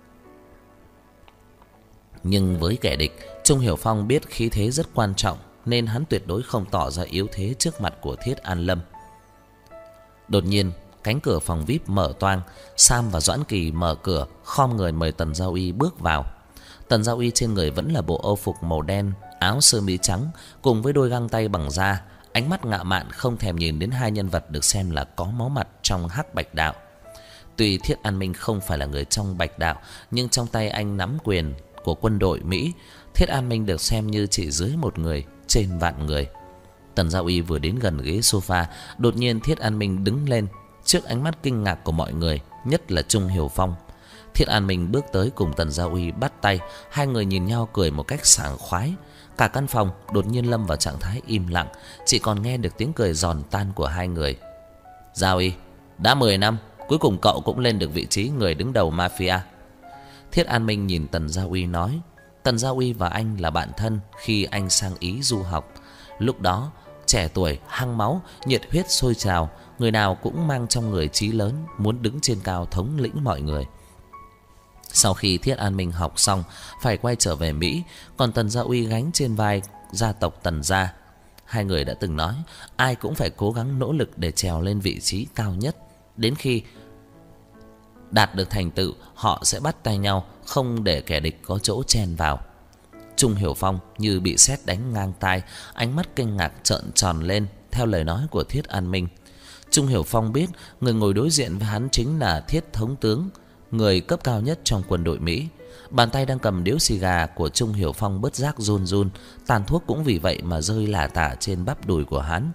Nhưng với kẻ địch, Trung Hiểu Phong biết khí thế rất quan trọng, nên hắn tuyệt đối không tỏ ra yếu thế trước mặt của Thiết An Lâm. Đột nhiên, cánh cửa phòng VIP mở toang, Sam và Doãn Kỳ mở cửa, khom người mời Tần Gia Uy bước vào. Tần Gia Uy trên người vẫn là bộ âu phục màu đen, áo sơ mi trắng cùng với đôi găng tay bằng da, ánh mắt ngạo mạn không thèm nhìn đến hai nhân vật được xem là có máu mặt trong hắc bạch đạo. Tuy Thiết An Minh không phải là người trong bạch đạo, nhưng trong tay anh nắm quyền của quân đội Mỹ, Thiết An Minh được xem như chỉ dưới một người trên vạn người. Tần Gia Uy vừa đến gần ghế sofa, đột nhiên Thiết An Minh đứng lên trước ánh mắt kinh ngạc của mọi người, nhất là Trung Hiểu Phong. Thiết An Minh bước tới cùng Tần Gia Uy bắt tay, hai người nhìn nhau cười một cách sảng khoái. Cả căn phòng đột nhiên lâm vào trạng thái im lặng, chỉ còn nghe được tiếng cười giòn tan của hai người. Gia Uy, đã 10 năm, cuối cùng cậu cũng lên được vị trí người đứng đầu mafia. Thiết An Minh nhìn Tần Gia Uy nói. Tần Gia Uy và anh là bạn thân khi anh sang Ý du học. Lúc đó trẻ tuổi, hăng máu, nhiệt huyết sôi trào, người nào cũng mang trong người chí lớn, muốn đứng trên cao thống lĩnh mọi người. Sau khi Thiết An Minh học xong, phải quay trở về Mỹ, còn Tần Gia Uy gánh trên vai gia tộc Tần gia. Hai người đã từng nói, ai cũng phải cố gắng nỗ lực để trèo lên vị trí cao nhất. Đến khi đạt được thành tựu, họ sẽ bắt tay nhau, không để kẻ địch có chỗ chen vào. Trung Hiểu Phong như bị sét đánh ngang tai, ánh mắt kinh ngạc trợn tròn lên theo lời nói của Thiết An Minh. Trung Hiểu Phong biết người ngồi đối diện với hắn chính là Thiết Thống tướng, người cấp cao nhất trong quân đội Mỹ. Bàn tay đang cầm điếu xì gà của Trung Hiểu Phong bất giác run run, tàn thuốc cũng vì vậy mà rơi lả tả trên bắp đùi của hắn.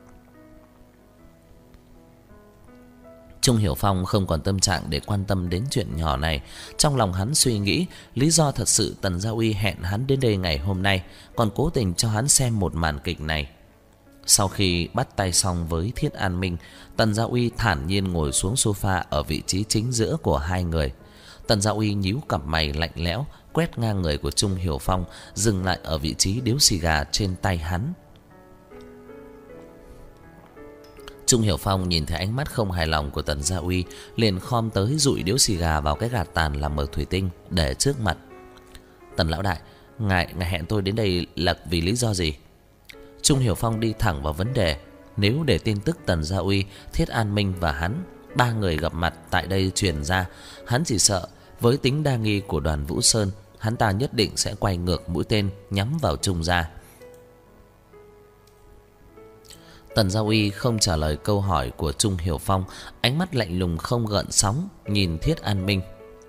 Trung Hiểu Phong không còn tâm trạng để quan tâm đến chuyện nhỏ này. Trong lòng hắn suy nghĩ, lý do thật sự Tần Gia Uy hẹn hắn đến đây ngày hôm nay, còn cố tình cho hắn xem một màn kịch này. Sau khi bắt tay xong với Thiết An Minh, Tần Gia Uy thản nhiên ngồi xuống sofa ở vị trí chính giữa của hai người. Tần Gia Uy nhíu cặp mày lạnh lẽo, quét ngang người của Trung Hiểu Phong, dừng lại ở vị trí điếu xì gà trên tay hắn. Trung Hiểu Phong nhìn thấy ánh mắt không hài lòng của Tần Gia Uy, liền khom tới dụi điếu xì gà vào cái gạt tàn làm bằng thủy tinh để trước mặt. Tần lão đại, ngài hẹn tôi đến đây là vì lý do gì? Trung Hiểu Phong đi thẳng vào vấn đề. Nếu để tin tức Tần Gia Uy, Thiết An Minh và hắn, ba người gặp mặt tại đây truyền ra, hắn chỉ sợ với tính đa nghi của Đoàn Vũ Sơn, hắn ta nhất định sẽ quay ngược mũi tên nhắm vào Trung gia. Tần Gia Uy không trả lời câu hỏi của Trung Hiểu Phong, ánh mắt lạnh lùng không gợn sóng nhìn Thiết An Minh.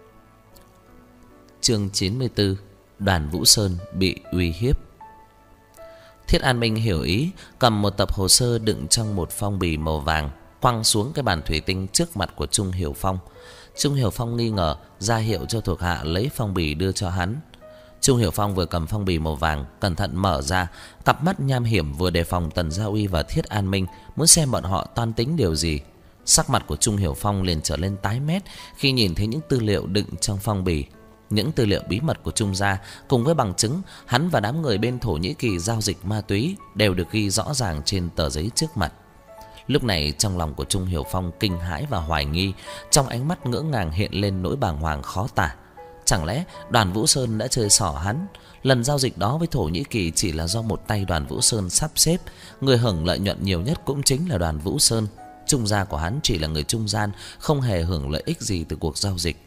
Chương 94: Đoàn Vũ Sơn bị uy hiếp. Thiết An Minh hiểu ý, cầm một tập hồ sơ đựng trong một phong bì màu vàng, quăng xuống cái bàn thủy tinh trước mặt của Trung Hiểu Phong. Trung Hiểu Phong nghi ngờ, ra hiệu cho thuộc hạ lấy phong bì đưa cho hắn. Trung Hiểu Phong vừa cầm phong bì màu vàng, cẩn thận mở ra, cặp mắt nham hiểm vừa đề phòng Tần Gia Uy và Thiết An Minh, muốn xem bọn họ toan tính điều gì. Sắc mặt của Trung Hiểu Phong liền trở lên tái mét khi nhìn thấy những tư liệu đựng trong phong bì. Những tư liệu bí mật của Trung gia cùng với bằng chứng hắn và đám người bên Thổ Nhĩ Kỳ giao dịch ma túy đều được ghi rõ ràng trên tờ giấy trước mặt. Lúc này trong lòng của Trung Hiểu Phong kinh hãi và hoài nghi, trong ánh mắt ngỡ ngàng hiện lên nỗi bàng hoàng khó tả. Chẳng lẽ Đoàn Vũ Sơn đã chơi xỏ hắn? Lần giao dịch đó với Thổ Nhĩ Kỳ chỉ là do một tay Đoàn Vũ Sơn sắp xếp, người hưởng lợi nhuận nhiều nhất cũng chính là Đoàn Vũ Sơn. Trung gia của hắn chỉ là người trung gian, không hề hưởng lợi ích gì từ cuộc giao dịch.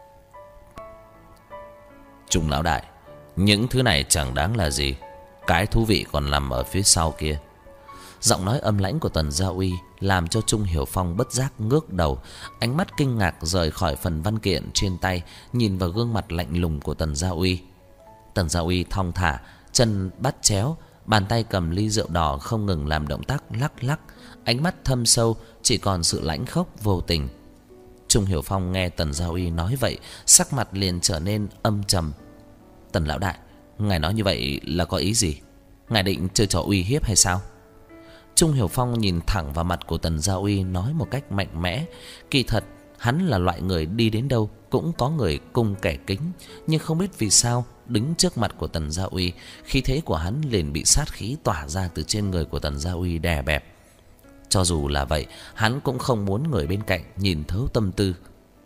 Trung lão đại, những thứ này chẳng đáng là gì, cái thú vị còn nằm ở phía sau kia. Giọng nói âm lãnh của Tần Gia Uy làm cho Trung Hiểu Phong bất giác ngước đầu, ánh mắt kinh ngạc rời khỏi phần văn kiện trên tay, nhìn vào gương mặt lạnh lùng của Tần Gia Uy. Tần Gia Uy thong thả, chân bắt chéo, bàn tay cầm ly rượu đỏ không ngừng làm động tác lắc lắc, ánh mắt thâm sâu chỉ còn sự lãnh khốc vô tình. Trung Hiểu Phong nghe Tần Gia Uy nói vậy, sắc mặt liền trở nên âm trầm. Tần lão đại, ngài nói như vậy là có ý gì? Ngài định chơi trò uy hiếp hay sao? Trung Hiểu Phong nhìn thẳng vào mặt của Tần Gia Uy, nói một cách mạnh mẽ. Kỳ thật hắn là loại người đi đến đâu cũng có người cung kẻ kính, nhưng không biết vì sao đứng trước mặt của Tần Gia Uy, khí thế của hắn liền bị sát khí tỏa ra từ trên người của Tần Gia Uy đè bẹp. Cho dù là vậy, hắn cũng không muốn người bên cạnh nhìn thấu tâm tư.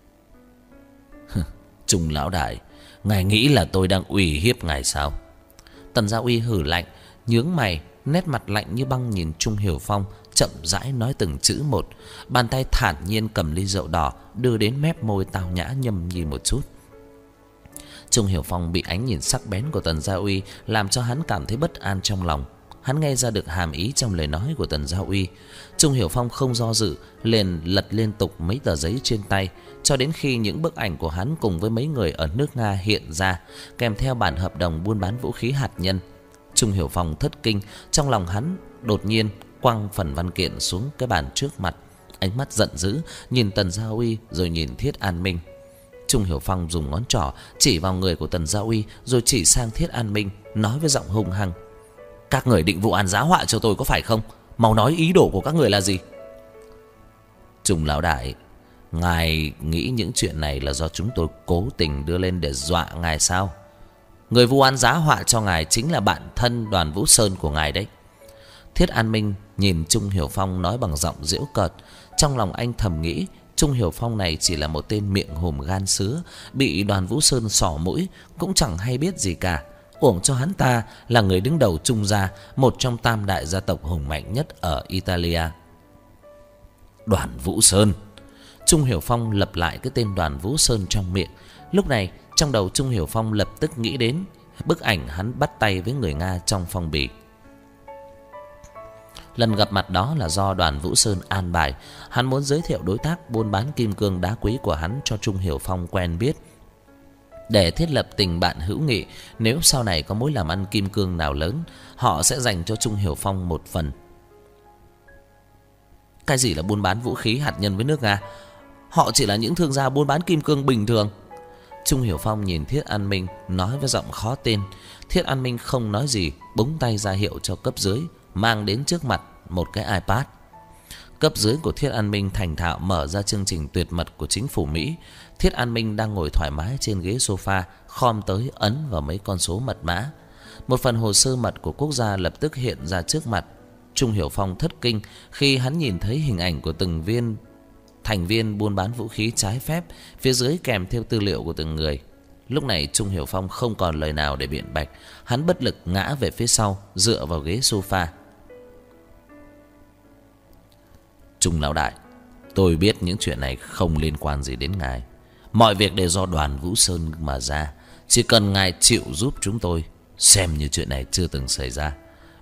Trung lão đại, ngài nghĩ là tôi đang uy hiếp ngài sao? Tần Gia Uy hử lạnh, nhướng mày, nét mặt lạnh như băng nhìn Trung Hiểu Phong, chậm rãi nói từng chữ một, bàn tay thản nhiên cầm ly rượu đỏ đưa đến mép môi tao nhã nhâm nhi một chút. Trung Hiểu Phong bị ánh nhìn sắc bén của Tần Gia Uy làm cho hắn cảm thấy bất an trong lòng. Hắn nghe ra được hàm ý trong lời nói của Tần Gia Uy. Trung Hiểu Phong không do dự, liền lật liên tục mấy tờ giấy trên tay, cho đến khi những bức ảnh của hắn cùng với mấy người ở nước Nga hiện ra, kèm theo bản hợp đồng buôn bán vũ khí hạt nhân. Trung Hiểu Phong thất kinh, trong lòng hắn đột nhiên quăng phần văn kiện xuống cái bàn trước mặt, ánh mắt giận dữ nhìn Tần Gia Uy rồi nhìn Thiết An Minh. Trung Hiểu Phong dùng ngón trỏ chỉ vào người của Tần Gia Uy rồi chỉ sang Thiết An Minh, nói với giọng hung hăng: các người định vụ án giá họa cho tôi có phải không? Mau nói ý đồ của các người là gì? Trung lão đại, ngài nghĩ những chuyện này là do chúng tôi cố tình đưa lên để dọa ngài sao? Người vu oan giá họa cho ngài chính là bạn thân Đoàn Vũ Sơn của ngài đấy. Thiết An Minh nhìn Trung Hiểu Phong nói bằng giọng giễu cợt. Trong lòng anh thầm nghĩ Trung Hiểu Phong này chỉ là một tên miệng hùm gan sứa, bị Đoàn Vũ Sơn xỏ mũi, cũng chẳng hay biết gì cả. Uổng cho hắn ta là người đứng đầu Trung gia, một trong tam đại gia tộc hùng mạnh nhất ở Italia. Đoàn Vũ Sơn. Trung Hiểu Phong lặp lại cái tên Đoàn Vũ Sơn trong miệng. Lúc này trong đầu Trung Hiểu Phong lập tức nghĩ đến bức ảnh hắn bắt tay với người Nga trong phong bì. Lần gặp mặt đó là do Đoàn Vũ Sơn an bài. Hắn muốn giới thiệu đối tác buôn bán kim cương đá quý của hắn cho Trung Hiểu Phong quen biết, để thiết lập tình bạn hữu nghị. Nếu sau này có mối làm ăn kim cương nào lớn, họ sẽ dành cho Trung Hiểu Phong một phần. Cái gì là buôn bán vũ khí hạt nhân với nước Nga? Họ chỉ là những thương gia buôn bán kim cương bình thường. Trung Hiểu Phong nhìn Thiết An Minh, nói với giọng khó tin. Thiết An Minh không nói gì, búng tay ra hiệu cho cấp dưới mang đến trước mặt một cái iPad. Cấp dưới của Thiết An Minh thành thạo mở ra chương trình tuyệt mật của chính phủ Mỹ. Thiết An Minh đang ngồi thoải mái trên ghế sofa, khom tới ấn vào mấy con số mật mã. Một phần hồ sơ mật của quốc gia lập tức hiện ra trước mặt. Trung Hiểu Phong thất kinh khi hắn nhìn thấy hình ảnh của từng thành viên buôn bán vũ khí trái phép, phía dưới kèm theo tư liệu của từng người. Lúc này Trung Hiểu Phong không còn lời nào để biện bạch, hắn bất lực ngã về phía sau, dựa vào ghế sofa. Trung lão đại, tôi biết những chuyện này không liên quan gì đến ngài. Mọi việc đều do Đoàn Vũ Sơn mà ra. Chỉ cần ngài chịu giúp chúng tôi, xem như chuyện này chưa từng xảy ra.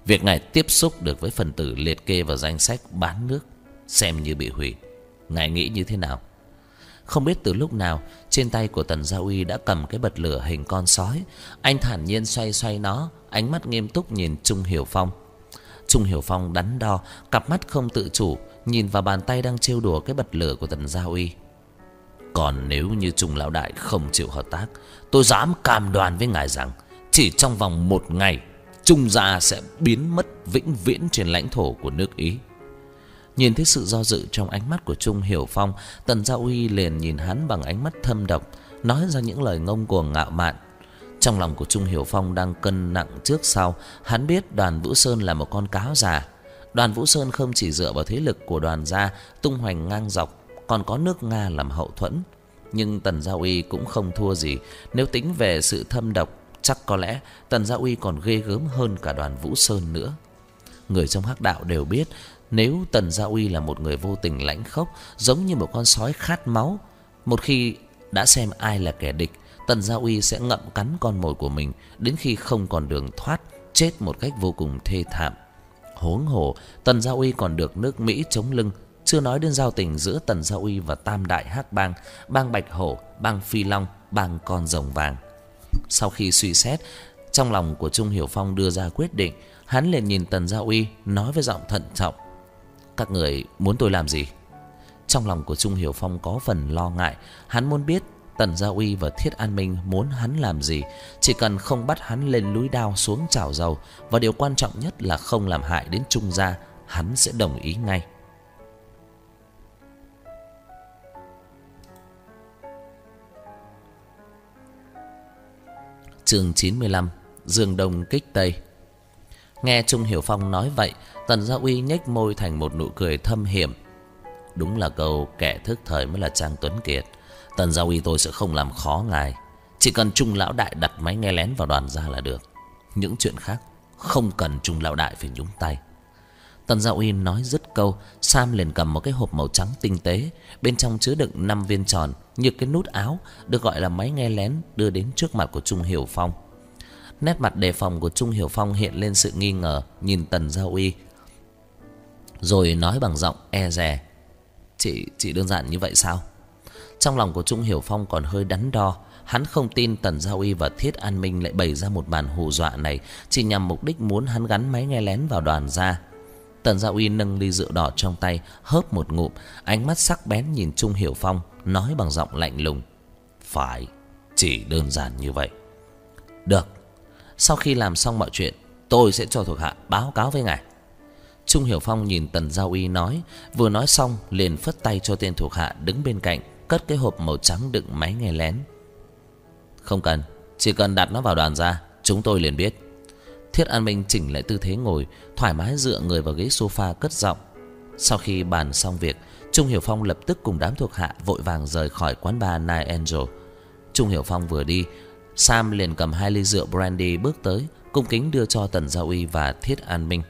Việc ngài tiếp xúc được với phần tử liệt kê vào danh sách bán nước xem như bị hủy. Ngài nghĩ như thế nào? Không biết từ lúc nào, trên tay của Tần Gia Uy đã cầm cái bật lửa hình con sói. Anh thản nhiên xoay xoay nó, ánh mắt nghiêm túc nhìn Trung Hiểu Phong. Trung Hiểu Phong đắn đo, cặp mắt không tự chủ nhìn vào bàn tay đang trêu đùa cái bật lửa của Tần Gia Uy. Còn nếu như Trung lão đại không chịu hợp tác, tôi dám cam đoan với ngài rằng chỉ trong vòng 1 ngày, Trung gia sẽ biến mất vĩnh viễn trên lãnh thổ của nước Ý. Nhìn thấy sự do dự trong ánh mắt của Trung Hiểu Phong, Tần Gia Uy liền nhìn hắn bằng ánh mắt thâm độc, nói ra những lời ngông cuồng ngạo mạn. Trong lòng của Trung Hiểu Phong đang cân nặng trước sau. Hắn biết Đoàn Vũ Sơn là một con cáo già. Đoàn Vũ Sơn không chỉ dựa vào thế lực của Đoàn gia tung hoành ngang dọc, còn có nước Nga làm hậu thuẫn. Nhưng Tần Gia Uy cũng không thua gì. Nếu tính về sự thâm độc, chắc có lẽ Tần Gia Uy còn ghê gớm hơn cả Đoàn Vũ Sơn nữa. Người trong hắc đạo đều biết, nếu Tần Gia Uy là một người vô tình lãnh khốc, giống như một con sói khát máu, một khi đã xem ai là kẻ địch, Tần Gia Uy sẽ ngậm cắn con mồi của mình đến khi không còn đường thoát, chết một cách vô cùng thê thảm. Huống hồ, Tần Gia Uy còn được nước Mỹ chống lưng, chưa nói đến giao tình giữa Tần Gia Uy và Tam đại hắc bang, bang Bạch Hổ, bang Phi Long, bang Con Rồng Vàng. Sau khi suy xét, trong lòng của Trung Hiểu Phong đưa ra quyết định. Hắn liền nhìn Tần Gia Uy, nói với giọng thận trọng: các người muốn tôi làm gì? Trong lòng của Trung Hiểu Phong có phần lo ngại. Hắn muốn biết Tần Gia Uy và Thiết An Minh muốn hắn làm gì. Chỉ cần không bắt hắn lên núi đao xuống chảo dầu, và điều quan trọng nhất là không làm hại đến Trung gia, hắn sẽ đồng ý ngay. Chương 95: Dương Đông kích Tây. Nghe Trung Hiểu Phong nói vậy, Tần Gia Uy nhếch môi thành một nụ cười thâm hiểm. Đúng là câu kẻ thức thời mới là Trang Tuấn Kiệt. Tần Gia Uy tôi sẽ không làm khó ngài. Chỉ cần Trung lão đại đặt máy nghe lén vào Đoàn gia là được. Những chuyện khác không cần Trung lão đại phải nhúng tay. Tần Gia Uy nói dứt câu, Sam liền cầm một cái hộp màu trắng tinh tế, bên trong chứa đựng 5 viên tròn như cái nút áo, được gọi là máy nghe lén, đưa đến trước mặt của Trung Hiểu Phong. Nét mặt đề phòng của Trung Hiểu Phong hiện lên sự nghi ngờ, nhìn Tần Gia Uy, rồi nói bằng giọng e dè: Chỉ đơn giản như vậy sao? Trong lòng của Trung Hiểu Phong còn hơi đắn đo. Hắn không tin Tần Gia Uy và Thiết An Minh lại bày ra một màn hù dọa này chỉ nhằm mục đích muốn hắn gắn máy nghe lén vào Đoàn gia. Tần Gia Uy nâng ly rượu đỏ trong tay, hớp một ngụm, ánh mắt sắc bén nhìn Trung Hiểu Phong, nói bằng giọng lạnh lùng: phải, chỉ đơn giản như vậy. Được, sau khi làm xong mọi chuyện, tôi sẽ cho thuộc hạ báo cáo với ngài. Trung Hiểu Phong nhìn Tần Gia Uy nói, vừa nói xong liền phất tay cho tên thuộc hạ đứng bên cạnh cất cái hộp màu trắng đựng máy nghe lén. Không cần, chỉ cần đặt nó vào Đoàn gia, chúng tôi liền biết. Thiết An Minh chỉnh lại tư thế ngồi, thoải mái dựa người vào ghế sofa cất giọng. Sau khi bàn xong việc, Trung Hiểu Phong lập tức cùng đám thuộc hạ vội vàng rời khỏi quán bar Night Angel. Trung Hiểu Phong vừa đi, Sam liền cầm 2 ly rượu brandy bước tới, cung kính đưa cho Tần Gia Uy và Thiết An Minh.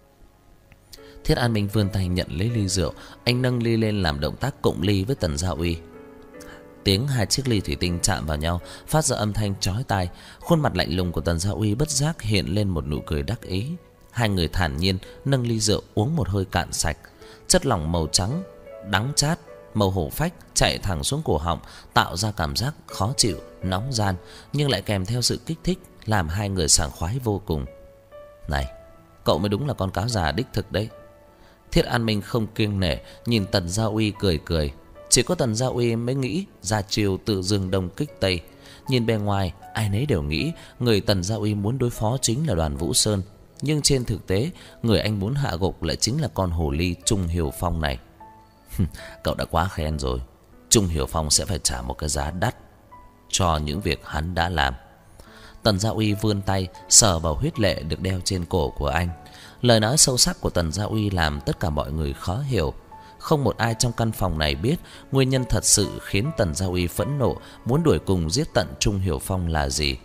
Thiết An Minh vươn tay nhận lấy ly rượu, anh nâng ly lên làm động tác cụng ly với Tần Gia Uy. Tiếng 2 chiếc ly thủy tinh chạm vào nhau phát ra âm thanh chói tai. Khuôn mặt lạnh lùng của Tần Gia Uy bất giác hiện lên một nụ cười đắc ý. Hai người thản nhiên nâng ly rượu uống một hơi cạn sạch. Chất lỏng màu trắng đắng chát, màu hổ phách chạy thẳng xuống cổ họng, tạo ra cảm giác khó chịu, nóng ran, nhưng lại kèm theo sự kích thích, làm hai người sảng khoái vô cùng. Này, cậu mới đúng là con cáo già đích thực đấy. Thiết An Minh không kiêng nể nhìn Tần Gia Uy cười cười. Chỉ có Tần Gia Uy mới nghĩ ra chiều tự Dương Đông kích Tây. Nhìn bề ngoài, ai nấy đều nghĩ người Tần Gia Uy muốn đối phó chính là Đoàn Vũ Sơn, nhưng trên thực tế, người anh muốn hạ gục lại chính là con hồ ly Trung Hiểu Phong này. Cậu đã quá khen rồi. Trung Hiểu Phong sẽ phải trả một cái giá đắt cho những việc hắn đã làm. Tần Gia Uy vươn tay sờ vào huyết lệ được đeo trên cổ của anh. Lời nói sâu sắc của Tần Gia Uy làm tất cả mọi người khó hiểu. Không một ai trong căn phòng này biết nguyên nhân thật sự khiến Tần Gia Uy phẫn nộ, muốn đuổi cùng giết tận Trung Hiểu Phong là gì.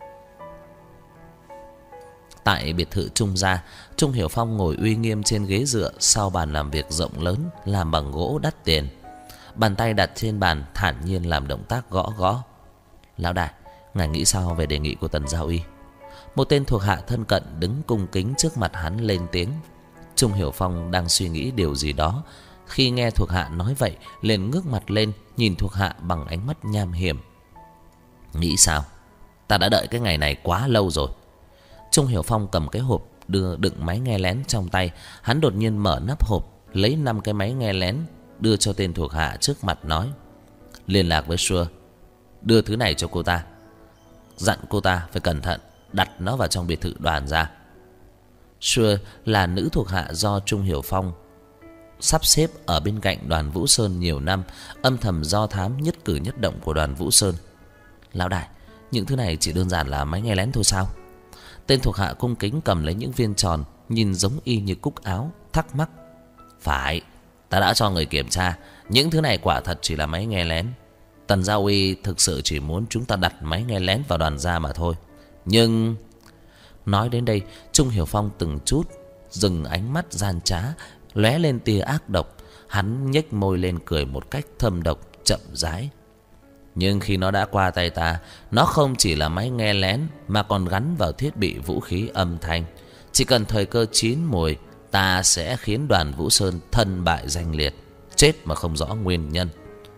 Tại biệt thự Trung gia, Trung Hiểu Phong ngồi uy nghiêm trên ghế dựa sau bàn làm việc rộng lớn làm bằng gỗ đắt tiền. Bàn tay đặt trên bàn, thản nhiên làm động tác gõ gõ. Lão đại, ngài nghĩ sao về đề nghị của Tần Gia Uy? Một tên thuộc hạ thân cận đứng cung kính trước mặt hắn lên tiếng. Trung Hiểu Phong đang suy nghĩ điều gì đó, khi nghe thuộc hạ nói vậy liền ngước mặt lên, nhìn thuộc hạ bằng ánh mắt nham hiểm. Nghĩ sao? Ta đã đợi cái ngày này quá lâu rồi. Trung Hiểu Phong cầm cái hộp đựng máy nghe lén trong tay. Hắn đột nhiên mở nắp hộp, lấy 5 cái máy nghe lén, đưa cho tên thuộc hạ trước mặt, nói: liên lạc với Sure, đưa thứ này cho cô ta, dặn cô ta phải cẩn thận, đặt nó vào trong biệt thự Đoàn gia. Sure là nữ thuộc hạ do Trung Hiểu Phong sắp xếp ở bên cạnh Đoàn Vũ Sơn nhiều năm, âm thầm do thám nhất cử nhất động của Đoàn Vũ Sơn. Lão đại, những thứ này chỉ đơn giản là máy nghe lén thôi sao? Tên thuộc hạ cung kính cầm lấy những viên tròn nhìn giống y như cúc áo, thắc mắc. Phải, ta đã cho người kiểm tra, những thứ này quả thật chỉ là máy nghe lén. Tần Gia Uy thực sự chỉ muốn chúng ta đặt máy nghe lén vào Đoàn gia mà thôi. Nhưng... Nói đến đây, Trung Hiểu Phong từng chút dừng, ánh mắt gian trá lóe lên tia ác độc. Hắn nhếch môi lên cười một cách thâm độc, chậm rãi. Nhưng khi nó đã qua tay ta, nó không chỉ là máy nghe lén mà còn gắn vào thiết bị vũ khí âm thanh. Chỉ cần thời cơ chín mùi, ta sẽ khiến Đoàn Vũ Sơn thân bại danh liệt, chết mà không rõ nguyên nhân.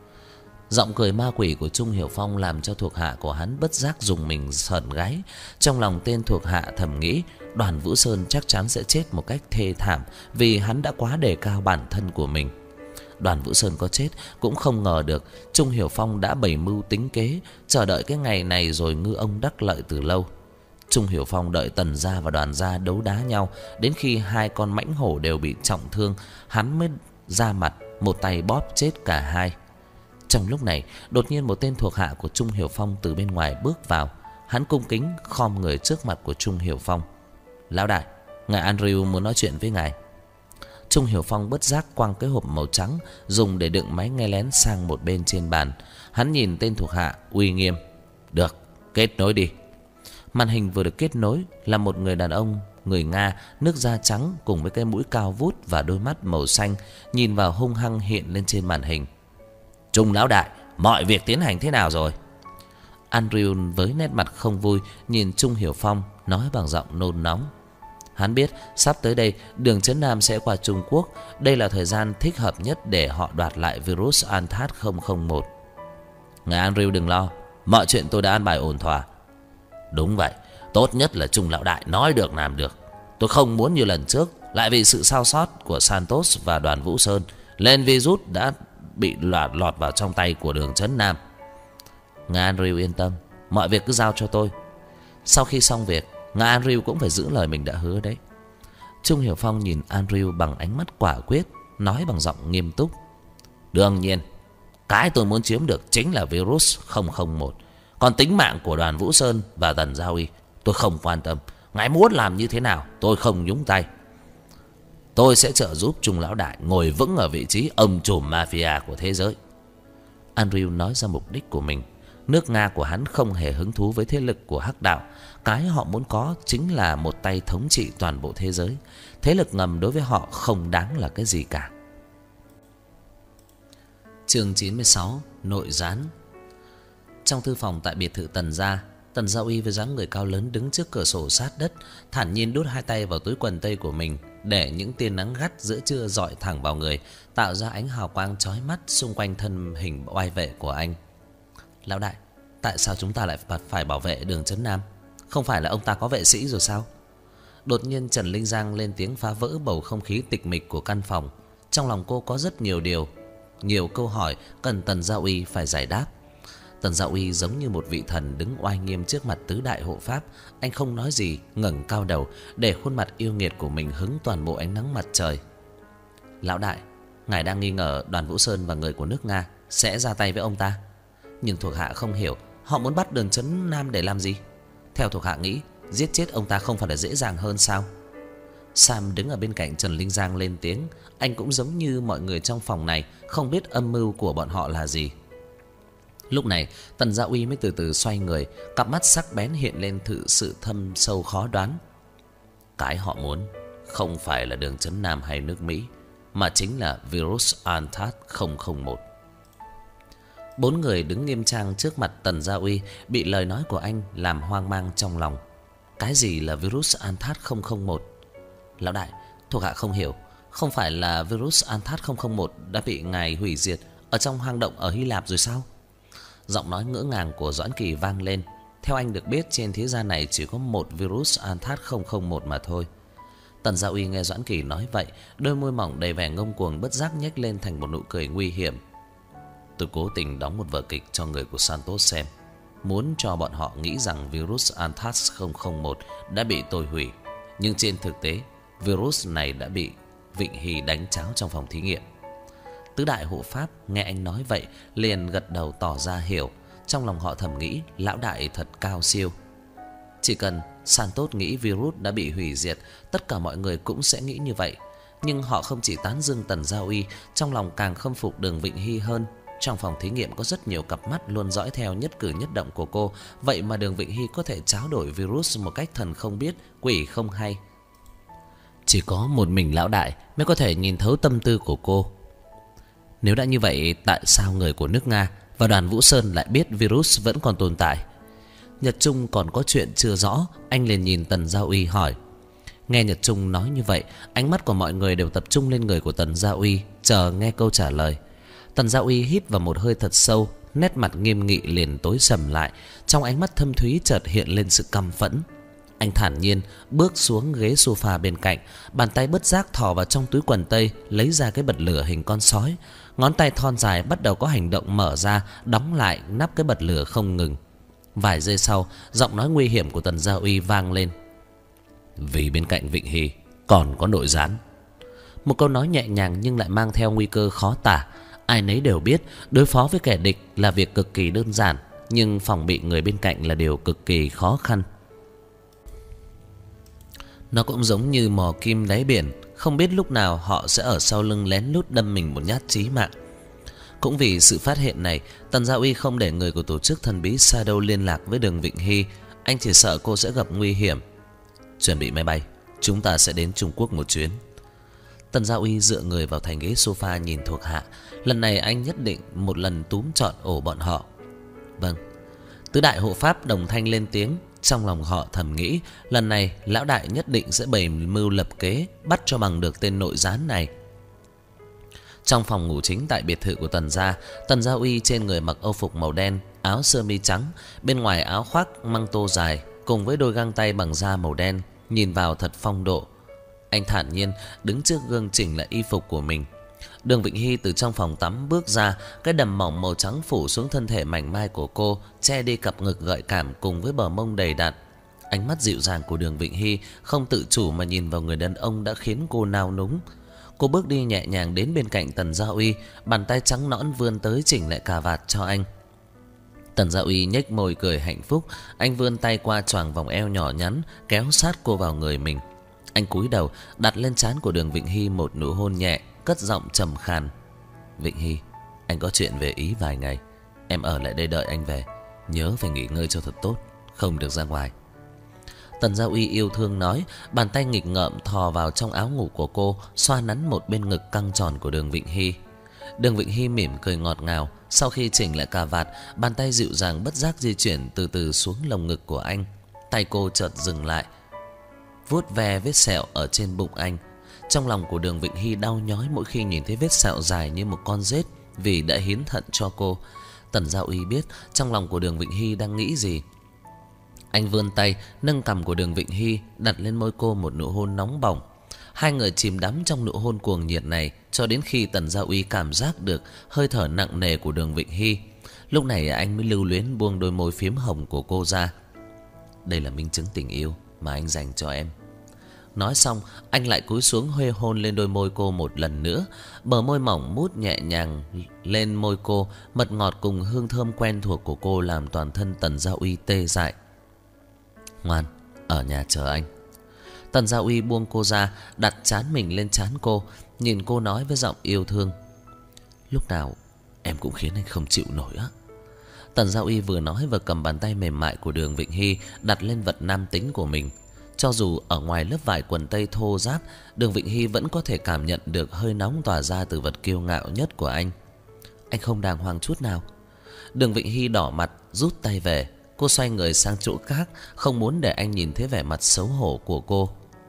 Giọng cười ma quỷ của Trung Hiểu Phong làm cho thuộc hạ của hắn bất giác dùng mình sởn gáy. Trong lòng tên thuộc hạ thầm nghĩ Đoàn Vũ Sơn chắc chắn sẽ chết một cách thê thảm, vì hắn đã quá đề cao bản thân của mình. Đoàn Vũ Sơn có chết cũng không ngờ được Trung Hiểu Phong đã bày mưu tính kế, chờ đợi cái ngày này rồi ngư ông đắc lợi từ lâu. Trung Hiểu Phong đợi Tần gia và Đoàn gia đấu đá nhau, đến khi 2 con mãnh hổ đều bị trọng thương, hắn mới ra mặt một tay bóp chết cả hai. Trong lúc này, đột nhiên một tên thuộc hạ của Trung Hiểu Phong từ bên ngoài bước vào. Hắn cung kính khom người trước mặt của Trung Hiểu Phong. Lão đại, ngài Andrew muốn nói chuyện với ngài. Trung Hiểu Phong bất giác quăng cái hộp màu trắng dùng để đựng máy nghe lén sang một bên trên bàn. Hắn nhìn tên thuộc hạ uy nghiêm. Được, kết nối đi. Màn hình vừa được kết nối là một người đàn ông người Nga, nước da trắng cùng với cái mũi cao vút và đôi mắt màu xanh, nhìn vào hung hăng hiện lên trên màn hình. Trung lão đại, mọi việc tiến hành thế nào rồi? Andrew với nét mặt không vui nhìn Trung Hiểu Phong, nói bằng giọng nôn nóng. Hắn biết sắp tới đây Đường Chấn Nam sẽ qua Trung Quốc, đây là thời gian thích hợp nhất để họ đoạt lại virus Anthrax 001. Ngài Andrew đừng lo, mọi chuyện tôi đã an bài ổn thỏa. Đúng vậy, tốt nhất là Trung lão đại nói được làm được. Tôi không muốn như lần trước lại vì sự sao sót của Santos và Đoàn Vũ Sơn lên virus đã bị lọt vào trong tay của Đường Chấn Nam. Ngài Andrew yên tâm, mọi việc cứ giao cho tôi. Sau khi xong việc, ngài Andrew cũng phải giữ lời mình đã hứa đấy. Trung Hiểu Phong nhìn Andrew bằng ánh mắt quả quyết, nói bằng giọng nghiêm túc. Đương nhiên, cái tôi muốn chiếm được chính là virus 001. Còn tính mạng của Đoàn Vũ Sơn và Tần Gia Uy tôi không quan tâm. Ngài muốn làm như thế nào tôi không nhúng tay. Tôi sẽ trợ giúp Trung lão đại ngồi vững ở vị trí ông trùm mafia của thế giới. Andrew nói ra mục đích của mình. Nước Nga của hắn không hề hứng thú với thế lực của Hắc đạo. Cái họ muốn có chính là một tay thống trị toàn bộ thế giới. Thế lực ngầm đối với họ không đáng là cái gì cả. Chương 96, nội gián. Trong thư phòng tại biệt thự Tần gia, Tần Gia Uy với dáng người cao lớn đứng trước cửa sổ sát đất, thản nhiên đút 2 tay vào túi quần tây của mình, để những tia nắng gắt giữa trưa rọi thẳng vào người, tạo ra ánh hào quang chói mắt xung quanh thân hình oai vệ của anh. Lão đại, tại sao chúng ta lại phải bảo vệ Đường Chấn Nam? Không phải là ông ta có vệ sĩ rồi sao? Đột nhiên Trần Linh Giang lên tiếng phá vỡ bầu không khí tịch mịch của căn phòng. Trong lòng cô có rất nhiều câu hỏi cần Tần Gia Uy phải giải đáp. Tần Gia Uy giống như một vị thần đứng oai nghiêm trước mặt tứ đại hộ pháp. Anh không nói gì, ngẩng cao đầu để khuôn mặt yêu nghiệt của mình hứng toàn bộ ánh nắng mặt trời. Lão đại, ngài đang nghi ngờ Đoàn Vũ Sơn và người của nước Nga sẽ ra tay với ông ta. Nhưng thuộc hạ không hiểu, họ muốn bắt Đường Chấn Nam để làm gì? Theo thuộc hạ nghĩ, giết chết ông ta không phải là dễ dàng hơn sao? Sam đứng ở bên cạnh Trần Linh Giang lên tiếng. Anh cũng giống như mọi người trong phòng này, không biết âm mưu của bọn họ là gì. Lúc này Tần Gia Uy mới từ từ xoay người, cặp mắt sắc bén hiện lên sự thâm sâu khó đoán. Cái họ muốn không phải là Đường Chấn Nam hay nước Mỹ, mà chính là virus Anthrax 001. 4 người đứng nghiêm trang trước mặt Tần Gia Uy bị lời nói của anh làm hoang mang trong lòng. Cái gì là virus Anthrax 001? Lão đại, thuộc hạ không hiểu. Không phải là virus Anthrax 001 đã bị ngài hủy diệt ở trong hang động ở Hy Lạp rồi sao? Giọng nói ngỡ ngàng của Doãn Kỳ vang lên. Theo anh được biết, trên thế gian này chỉ có một virus Anthrax 001 mà thôi. Tần Gia Uy nghe Doãn Kỳ nói vậy, đôi môi mỏng đầy vẻ ngông cuồng bất giác nhếch lên thành một nụ cười nguy hiểm. Tôi cố tình đóng một vở kịch cho người của Santos xem, muốn cho bọn họ nghĩ rằng virus Anthrax 001 đã bị tôi hủy. Nhưng trên thực tế, virus này đã bị Vịnh Hy đánh cháo trong phòng thí nghiệm. Tứ đại hộ pháp nghe anh nói vậy liền gật đầu tỏ ra hiểu. Trong lòng họ thầm nghĩ lão đại thật cao siêu. Chỉ cần Santos nghĩ virus đã bị hủy diệt, tất cả mọi người cũng sẽ nghĩ như vậy. Nhưng họ không chỉ tán dương Tần Gia Uy, trong lòng càng khâm phục Đường Vịnh Hy hơn. Trong phòng thí nghiệm có rất nhiều cặp mắt luôn dõi theo nhất cử nhất động của cô. Vậy mà Đường Vịnh Hy có thể tráo đổi virus một cách thần không biết, quỷ không hay. Chỉ có một mình lão đại mới có thể nhìn thấu tâm tư của cô. Nếu đã như vậy, tại sao người của nước Nga và đoàn Vũ Sơn lại biết virus vẫn còn tồn tại? Nhật Trung còn có chuyện chưa rõ, anh liền nhìn Tần Gia Uy hỏi. Nghe Nhật Trung nói như vậy, ánh mắt của mọi người đều tập trung lên người của Tần Gia Uy, chờ nghe câu trả lời. Tần Gia Uy hít vào một hơi thật sâu, nét mặt nghiêm nghị liền tối sầm lại, trong ánh mắt thâm thúy chợt hiện lên sự căm phẫn. Anh thản nhiên bước xuống ghế sofa bên cạnh, bàn tay bất giác thò vào trong túi quần tây, lấy ra cái bật lửa hình con sói. Ngón tay thon dài bắt đầu có hành động mở ra, đóng lại nắp cái bật lửa không ngừng. Vài giây sau, giọng nói nguy hiểm của Tần Gia Uy vang lên. Vì bên cạnh Vịnh Hy còn có nội gián. Một câu nói nhẹ nhàng nhưng lại mang theo nguy cơ khó tả. Ai nấy đều biết đối phó với kẻ địch là việc cực kỳ đơn giản, nhưng phòng bị người bên cạnh là điều cực kỳ khó khăn. Nó cũng giống như mò kim đáy biển, không biết lúc nào họ sẽ ở sau lưng lén lút đâm mình một nhát chí mạng. Cũng vì sự phát hiện này, Tần Gia Uy không để người của tổ chức thần bí Shadow liên lạc với Đường Vịnh Hy. Anh chỉ sợ cô sẽ gặp nguy hiểm. Chuẩn bị máy bay, chúng ta sẽ đến Trung Quốc một chuyến. Tần Gia Uy dựa người vào thành ghế sofa nhìn thuộc hạ. Lần này anh nhất định một lần túm trọn ổ bọn họ. Vâng. Tứ đại hộ pháp đồng thanh lên tiếng. Trong lòng họ thầm nghĩ lần này lão đại nhất định sẽ bày mưu lập kế, bắt cho bằng được tên nội gián này. Trong phòng ngủ chính tại biệt thự của Tần Gia Uy trên người mặc âu phục màu đen, áo sơ mi trắng, bên ngoài áo khoác măng tô dài, cùng với đôi găng tay bằng da màu đen, nhìn vào thật phong độ. Anh thản nhiên đứng trước gương chỉnh lại y phục của mình. Đường Vịnh Hy từ trong phòng tắm bước ra, cái đầm mỏng màu trắng phủ xuống thân thể mảnh mai của cô, che đi cặp ngực gợi cảm cùng với bờ mông đầy đặn. Ánh mắt dịu dàng của Đường Vịnh Hy không tự chủ mà nhìn vào người đàn ông đã khiến cô nao núng. Cô bước đi nhẹ nhàng đến bên cạnh Tần Gia Uy, bàn tay trắng nõn vươn tới chỉnh lại cà vạt cho anh. Tần Gia Uy nhếch môi cười hạnh phúc, anh vươn tay qua choàng vòng eo nhỏ nhắn, kéo sát cô vào người mình. Anh cúi đầu đặt lên trán của Đường Vịnh Hy một nụ hôn nhẹ, cất giọng trầm khàn. Vịnh Hy, anh có chuyện về Ý vài ngày, em ở lại đây đợi anh về. Nhớ phải nghỉ ngơi cho thật tốt, không được ra ngoài. Tần Gia Uy yêu thương nói, bàn tay nghịch ngợm thò vào trong áo ngủ của cô, xoa nắn một bên ngực căng tròn của Đường Vịnh Hy. Đường Vịnh Hy mỉm cười ngọt ngào, sau khi chỉnh lại cà vạt, bàn tay dịu dàng bất giác di chuyển từ từ xuống lồng ngực của anh. Tay cô chợt dừng lại, vuốt ve vết sẹo ở trên bụng anh. Trong lòng của Đường Vịnh Hy đau nhói mỗi khi nhìn thấy vết sẹo dài như một con rết vì đã hiến thận cho cô. Tần Gia Uy biết trong lòng của Đường Vịnh Hy đang nghĩ gì. Anh vươn tay nâng cằm của Đường Vịnh Hy, đặt lên môi cô một nụ hôn nóng bỏng. Hai người chìm đắm trong nụ hôn cuồng nhiệt này cho đến khi Tần Gia Uy cảm giác được hơi thở nặng nề của Đường Vịnh Hy. Lúc này anh mới lưu luyến buông đôi môi phím hồng của cô ra. Đây là minh chứng tình yêu mà anh dành cho em. Nói xong, anh lại cúi xuống huê hôn lên đôi môi cô một lần nữa. Bờ môi mỏng mút nhẹ nhàng lên môi cô, mật ngọt cùng hương thơm quen thuộc của cô làm toàn thân Tần Gia Uy tê dại. Ngoan, ở nhà chờ anh. Tần Gia Uy buông cô ra, đặt trán mình lên trán cô, nhìn cô nói với giọng yêu thương. Lúc nào em cũng khiến anh không chịu nổi á. Tần Gia Uy vừa nói vừa cầm bàn tay mềm mại của Đường Vịnh Hy đặt lên vật nam tính của mình. Cho dù ở ngoài lớp vải quần tây thô ráp, Đường Vịnh Hy vẫn có thể cảm nhận được hơi nóng tỏa ra từ vật kiêu ngạo nhất của anh. Anh không đàng hoàng chút nào. Đường Vịnh Hy đỏ mặt rút tay về. cô xoay người sang chỗ khác, không muốn để anh nhìn thấy vẻ mặt xấu hổ của cô.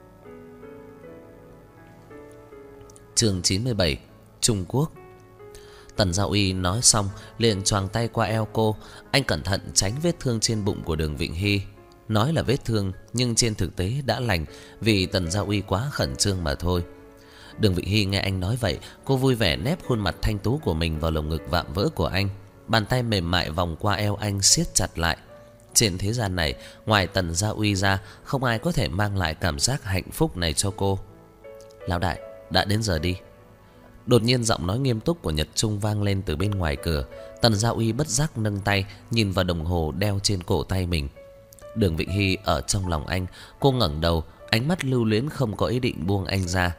Chương 97: Trung Quốc. Tần Gia Uy nói xong liền choàng tay qua eo cô. Anh cẩn thận tránh vết thương trên bụng của Đường Vịnh Hy. Nói là vết thương nhưng trên thực tế đã lành, vì Tần Gia Uy quá khẩn trương mà thôi. Đường Vịnh Hy nghe anh nói vậy, cô vui vẻ nép khuôn mặt thanh tú của mình vào lồng ngực vạm vỡ của anh. Bàn tay mềm mại vòng qua eo anh siết chặt lại. Trên thế gian này, ngoài Tần Gia Uy ra, không ai có thể mang lại cảm giác hạnh phúc này cho cô. Lão đại, đã đến giờ đi. Đột nhiên giọng nói nghiêm túc của Nhật Trung vang lên từ bên ngoài cửa. Tần Gia Uy bất giác nâng tay nhìn vào đồng hồ đeo trên cổ tay mình. Đường Vịnh Hy ở trong lòng anh. Cô ngẩng đầu, ánh mắt lưu luyến không có ý định buông anh ra.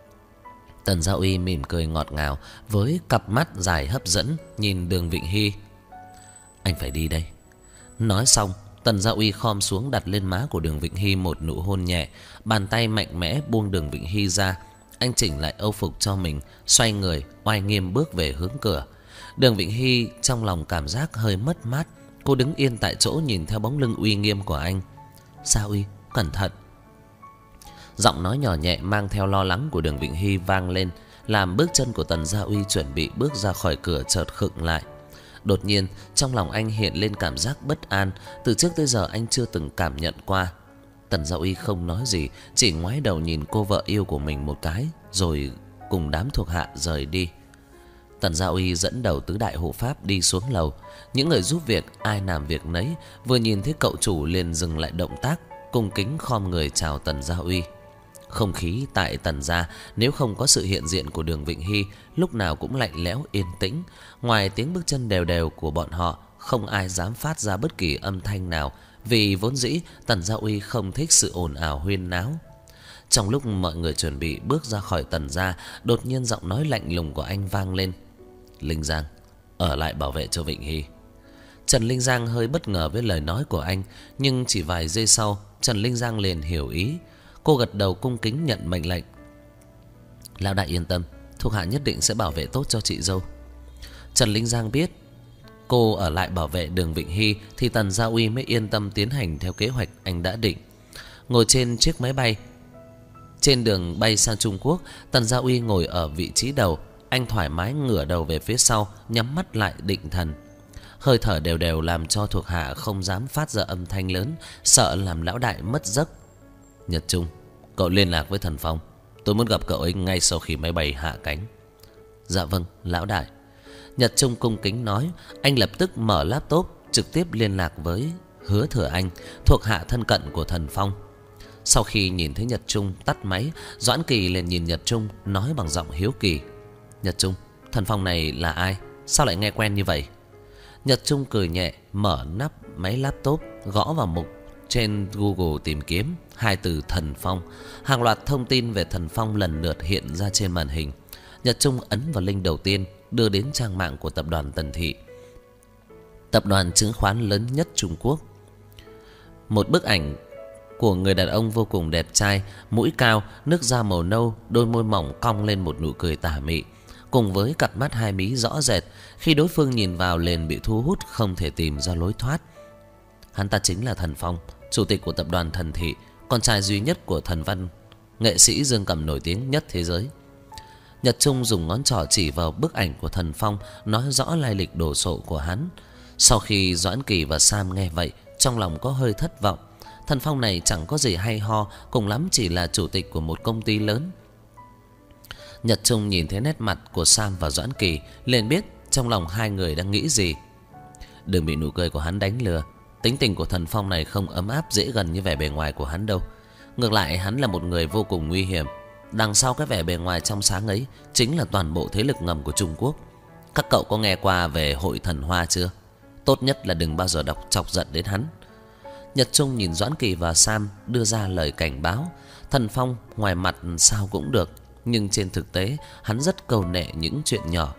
Tần Gia Uy mỉm cười ngọt ngào với cặp mắt dài hấp dẫn nhìn Đường Vịnh Hy. Anh phải đi đây. Nói xong, Tần Gia Uy khom xuống đặt lên má của Đường Vịnh Hy một nụ hôn nhẹ. Bàn tay mạnh mẽ buông Đường Vịnh Hy ra. Anh chỉnh lại âu phục cho mình, xoay người oai nghiêm bước về hướng cửa. Đường Vịnh Hy trong lòng cảm giác hơi mất mát. Cô đứng yên tại chỗ nhìn theo bóng lưng uy nghiêm của anh. Gia Uy, cẩn thận. Giọng nói nhỏ nhẹ mang theo lo lắng của Đường Vịnh Hy vang lên, làm bước chân của Tần Gia Uy chuẩn bị bước ra khỏi cửa chợt khựng lại. Đột nhiên trong lòng anh hiện lên cảm giác bất an, từ trước tới giờ anh chưa từng cảm nhận qua. Tần Gia Uy không nói gì, chỉ ngoái đầu nhìn cô vợ yêu của mình một cái, rồi cùng đám thuộc hạ rời đi. Tần Gia Uy dẫn đầu tứ đại hộ pháp đi xuống lầu. Những người giúp việc ai làm việc nấy, vừa nhìn thấy cậu chủ liền dừng lại động tác, cung kính khom người chào Tần Gia Uy. Không khí tại Tần gia nếu không có sự hiện diện của Đường Vịnh Hy, lúc nào cũng lạnh lẽo yên tĩnh. Ngoài tiếng bước chân đều đều của bọn họ, không ai dám phát ra bất kỳ âm thanh nào, vì vốn dĩ Tần Gia Uy không thích sự ồn ào huyên náo. Trong lúc mọi người chuẩn bị bước ra khỏi Tần gia, đột nhiên giọng nói lạnh lùng của anh vang lên. Linh Giang, ở lại bảo vệ cho Vịnh Hy. Trần Linh Giang hơi bất ngờ với lời nói của anh, nhưng chỉ vài giây sau, Trần Linh Giang liền hiểu ý. Cô gật đầu cung kính nhận mệnh lệnh. Lão đại yên tâm, thuộc hạ nhất định sẽ bảo vệ tốt cho chị dâu. Trần Linh Giang biết cô ở lại bảo vệ Đường Vịnh Hy thì Tần Gia Uy mới yên tâm tiến hành theo kế hoạch anh đã định. Ngồi trên chiếc máy bay trên đường bay sang Trung Quốc, Tần Gia Uy ngồi ở vị trí đầu. Anh thoải mái ngửa đầu về phía sau, nhắm mắt lại định thần. Hơi thở đều đều làm cho thuộc hạ không dám phát ra âm thanh lớn, sợ làm lão đại mất giấc. Nhật Trung, cậu liên lạc với Thần Phong. Tôi muốn gặp cậu ấy ngay sau khi máy bay hạ cánh. Dạ vâng, lão đại. Nhật Trung cung kính nói. Anh lập tức mở laptop, trực tiếp liên lạc với Hứa Thừa Anh, thuộc hạ thân cận của Thần Phong. Sau khi nhìn thấy Nhật Trung tắt máy, Doãn Kỳ liền nhìn Nhật Trung, nói bằng giọng hiếu kỳ. Nhật Trung, Thần Phong này là ai? Sao lại nghe quen như vậy? Nhật Trung cười nhẹ, mở nắp máy laptop, gõ vào mục trên Google tìm kiếm hai từ Thần Phong. Hàng loạt thông tin về Thần Phong lần lượt hiện ra trên màn hình. Nhật Trung ấn vào link đầu tiên, đưa đến trang mạng của tập đoàn Tần Thị, tập đoàn chứng khoán lớn nhất Trung Quốc. Một bức ảnh của người đàn ông vô cùng đẹp trai, mũi cao, nước da màu nâu, đôi môi mỏng cong lên một nụ cười tà mị, cùng với cặp mắt hai mí rõ rệt. Khi đối phương nhìn vào liền bị thu hút, không thể tìm ra lối thoát. Hắn ta chính là Thần Phong, chủ tịch của tập đoàn Thần Thị, con trai duy nhất của thần văn nghệ sĩ dương cầm nổi tiếng nhất thế giới. Nhật Trung dùng ngón trỏ chỉ vào bức ảnh của Thần Phong, nói rõ lai lịch đồ sộ của hắn. Sau khi Doãn Kỳ và Sam nghe vậy, trong lòng có hơi thất vọng. Thần Phong này chẳng có gì hay ho, cùng lắm chỉ là chủ tịch của một công ty lớn. Nhật Trung nhìn thấy nét mặt của Sam và Doãn Kỳ, liền biết trong lòng hai người đang nghĩ gì. Đừng bị nụ cười của hắn đánh lừa. Tính tình của Thần Phong này không ấm áp dễ gần như vẻ bề ngoài của hắn đâu. Ngược lại hắn là một người vô cùng nguy hiểm. Đằng sau cái vẻ bề ngoài trong sáng ấy chính là toàn bộ thế lực ngầm của Trung Quốc. Các cậu có nghe qua về Hội Thần Hoa chưa? Tốt nhất là đừng bao giờ chọc giận đến hắn. Nhật Trung nhìn Doãn Kỳ và Sam, đưa ra lời cảnh báo. Thần Phong ngoài mặt sao cũng được, nhưng trên thực tế hắn rất cầu nệ những chuyện nhỏ.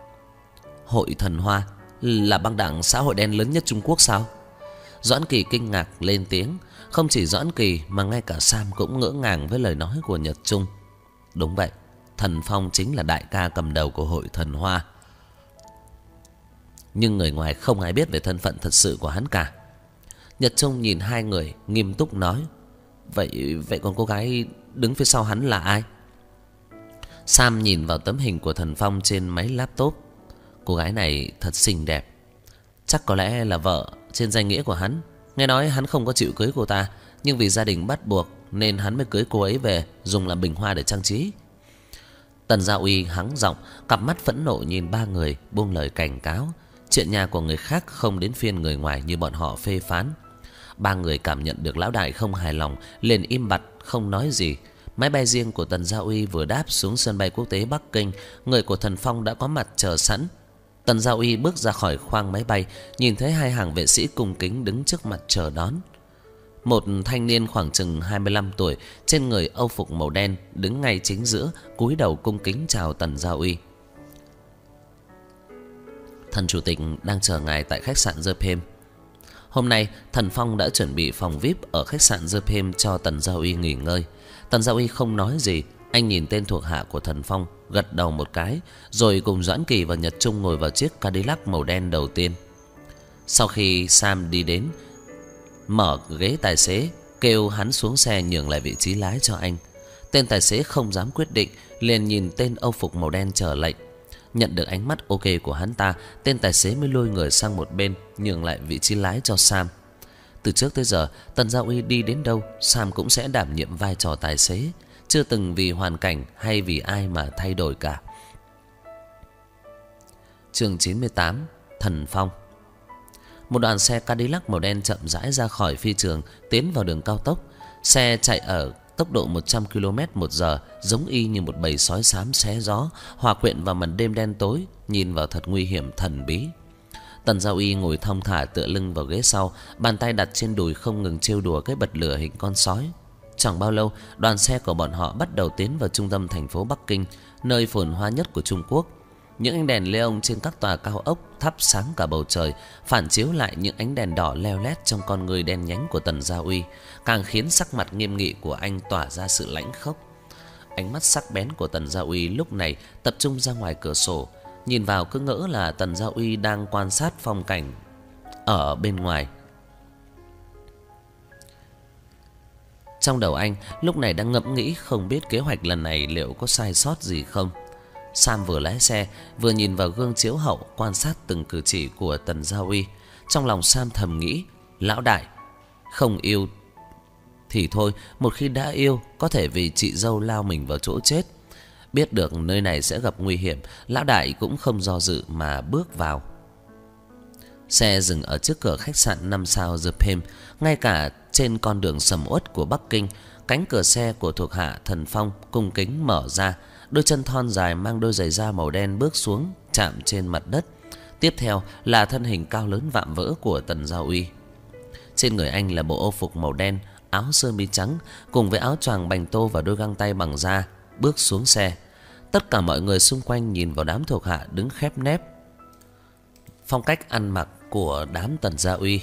Hội Thần Hoa là băng đảng xã hội đen lớn nhất Trung Quốc sao? Doãn Kỳ kinh ngạc lên tiếng. Không chỉ Doãn Kỳ mà ngay cả Sam cũng ngỡ ngàng với lời nói của Nhật Trung. Đúng vậy, Thần Phong chính là đại ca cầm đầu của Hội Thần Hoa. Nhưng người ngoài không ai biết về thân phận thật sự của hắn cả. Nhật Trung nhìn hai người nghiêm túc nói: Vậy còn cô gái đứng phía sau hắn là ai? Sam nhìn vào tấm hình của Thần Phong trên máy laptop. Cô gái này thật xinh đẹp. Chắc có lẽ là vợ trên danh nghĩa của hắn. Nghe nói hắn không có chịu cưới cô ta, nhưng vì gia đình bắt buộc nên hắn mới cưới cô ấy về, dùng làm bình hoa để trang trí. Tần Gia Uy hắng giọng, cặp mắt phẫn nộ nhìn ba người, buông lời cảnh cáo. Chuyện nhà của người khác không đến phiên người ngoài như bọn họ phê phán. Ba người cảm nhận được lão đại không hài lòng, liền im bặt không nói gì. Máy bay riêng của Tần Gia Uy vừa đáp xuống sân bay quốc tế Bắc Kinh, người của Thần Phong đã có mặt chờ sẵn. Tần Gia Uy bước ra khỏi khoang máy bay, nhìn thấy hai hàng vệ sĩ cung kính đứng trước mặt chờ đón. Một thanh niên khoảng chừng 25 tuổi, trên người âu phục màu đen, đứng ngay chính giữa, cúi đầu cung kính chào Tần Gia Uy. Thần chủ tịch đang chờ ngài tại khách sạn The Palm. Hôm nay Thần Phong đã chuẩn bị phòng VIP ở khách sạn The Palm cho Tần Gia Uy nghỉ ngơi. Tần Gia Uy không nói gì, anh nhìn tên thuộc hạ của Thần Phong, gật đầu một cái, rồi cùng Doãn Kỳ và Nhật Trung ngồi vào chiếc Cadillac màu đen đầu tiên. Sau khi Sam đi đến, mở ghế tài xế, kêu hắn xuống xe nhường lại vị trí lái cho anh. Tên tài xế không dám quyết định, liền nhìn tên âu phục màu đen chờ lệnh. Nhận được ánh mắt ok của hắn ta, tên tài xế mới lôi người sang một bên, nhường lại vị trí lái cho Sam. Từ trước tới giờ, Tần Gia Uy đi đến đâu, Sam cũng sẽ đảm nhiệm vai trò tài xế, chưa từng vì hoàn cảnh hay vì ai mà thay đổi cả. Chương 98: Thần Phong. Một đoàn xe Cadillac màu đen chậm rãi ra khỏi phi trường, tiến vào đường cao tốc. Xe chạy ở tốc độ 100 km/h, giống y như một bầy sói xám xé gió, hòa quyện vào màn đêm đen tối, nhìn vào thật nguy hiểm thần bí. Tần Gia Uy ngồi thong thả tựa lưng vào ghế sau, bàn tay đặt trên đùi không ngừng trêu đùa cái bật lửa hình con sói. Chẳng bao lâu, đoàn xe của bọn họ bắt đầu tiến vào trung tâm thành phố Bắc Kinh, nơi phồn hoa nhất của Trung Quốc. Những ánh đèn neon trên các tòa cao ốc thắp sáng cả bầu trời, phản chiếu lại những ánh đèn đỏ leo lét trong con người đen nhánh của Tần Gia Uy, càng khiến sắc mặt nghiêm nghị của anh tỏa ra sự lãnh khốc. Ánh mắt sắc bén của Tần Gia Uy lúc này tập trung ra ngoài cửa sổ, nhìn vào cứ ngỡ là Tần Gia Uy đang quan sát phong cảnh ở bên ngoài. Trong đầu anh lúc này đang ngẫm nghĩ không biết kế hoạch lần này liệu có sai sót gì không. Sam vừa lái xe vừa nhìn vào gương chiếu hậu, quan sát từng cử chỉ của Tần Gia Uy. Trong lòng Sam thầm nghĩ, lão đại không yêu thì thôi, một khi đã yêu có thể vì chị dâu lao mình vào chỗ chết. Biết được nơi này sẽ gặp nguy hiểm, lão đại cũng không do dự mà bước vào. Xe dừng ở trước cửa khách sạn 5 sao The Palm. Ngay cả trên con đường sầm uất của Bắc Kinh, cánh cửa xe của thuộc hạ Thần Phong cung kính mở ra. Đôi chân thon dài mang đôi giày da màu đen bước xuống, chạm trên mặt đất. Tiếp theo là thân hình cao lớn vạm vỡ của Tần Gia Uy. Trên người anh là bộ âu phục màu đen, áo sơ mi trắng cùng với áo choàng bành tô và đôi găng tay bằng da, bước xuống xe. Tất cả mọi người xung quanh nhìn vào đám thuộc hạ đứng khép nép. Phong cách ăn mặc của đám Tần Gia Uy,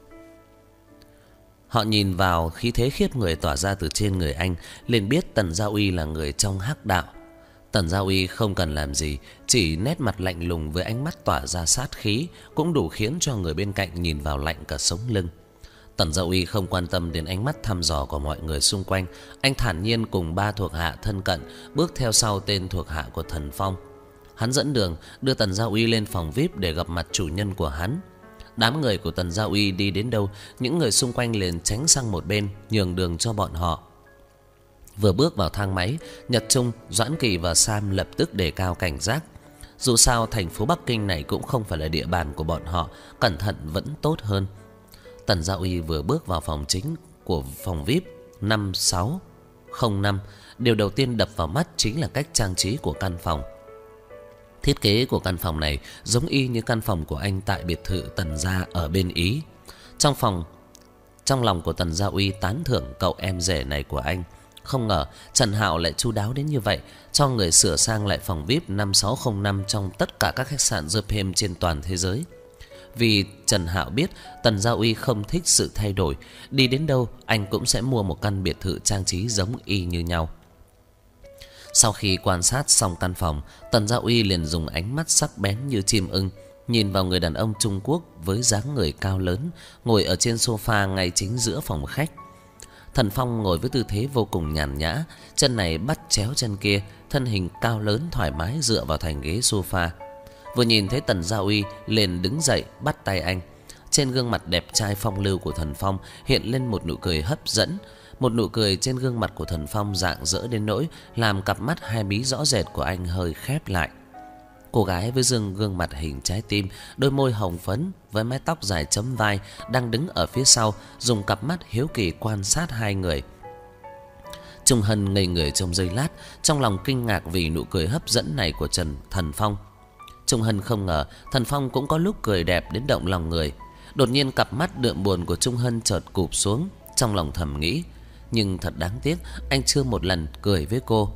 họ nhìn vào khí thế khiếp người tỏa ra từ trên người anh, liền biết Tần Gia Uy là người trong hắc đạo. Tần Gia Uy không cần làm gì, chỉ nét mặt lạnh lùng với ánh mắt tỏa ra sát khí cũng đủ khiến cho người bên cạnh nhìn vào lạnh cả sống lưng. Tần Gia Uy không quan tâm đến ánh mắt thăm dò của mọi người xung quanh, anh thản nhiên cùng ba thuộc hạ thân cận bước theo sau tên thuộc hạ của Thần Phong. Hắn dẫn đường đưa Tần Gia Uy lên phòng VIP để gặp mặt chủ nhân của hắn. Đám người của Tần Gia Uy đi đến đâu, những người xung quanh liền tránh sang một bên, nhường đường cho bọn họ. Vừa bước vào thang máy, Nhật Trung, Doãn Kỳ và Sam lập tức đề cao cảnh giác. Dù sao thành phố Bắc Kinh này cũng không phải là địa bàn của bọn họ, cẩn thận vẫn tốt hơn. Tần Gia Uy vừa bước vào phòng chính của phòng VIP 5605, điều đầu tiên đập vào mắt chính là cách trang trí của căn phòng. Thiết kế của căn phòng này giống y như căn phòng của anh tại biệt thự Tần gia ở bên Ý. Trong lòng của Tần Gia Uy tán thưởng cậu em rể này của anh. Không ngờ Trần Hạo lại chu đáo đến như vậy, cho người sửa sang lại phòng VIP 5605 trong tất cả các khách sạn The Palm trên toàn thế giới. Vì Trần Hạo biết Tần Gia Uy không thích sự thay đổi, đi đến đâu anh cũng sẽ mua một căn biệt thự trang trí giống y như nhau. Sau khi quan sát xong căn phòng, Tần Gia Uy liền dùng ánh mắt sắc bén như chim ưng nhìn vào người đàn ông Trung Quốc với dáng người cao lớn ngồi ở trên sofa ngay chính giữa phòng khách. Thần Phong ngồi với tư thế vô cùng nhàn nhã, chân này bắt chéo chân kia, thân hình cao lớn thoải mái dựa vào thành ghế sofa. Vừa nhìn thấy Tần Gia Uy liền đứng dậy bắt tay anh. Trên gương mặt đẹp trai phong lưu của Thần Phong hiện lên một nụ cười hấp dẫn. Một nụ cười trên gương mặt của Thần Phong rạng rỡ đến nỗi làm cặp mắt hai mí rõ rệt của anh hơi khép lại. Cô gái với gương mặt hình trái tim, đôi môi hồng phấn với mái tóc dài chấm vai đang đứng ở phía sau, dùng cặp mắt hiếu kỳ quan sát hai người. Trung Hân ngây người trong giây lát, trong lòng kinh ngạc vì nụ cười hấp dẫn này của Thần Phong. Trung Hân không ngờ Thần Phong cũng có lúc cười đẹp đến động lòng người. Đột nhiên cặp mắt đượm buồn của Trung Hân chợt cụp xuống, trong lòng thầm nghĩ, nhưng thật đáng tiếc, anh chưa một lần cười với cô.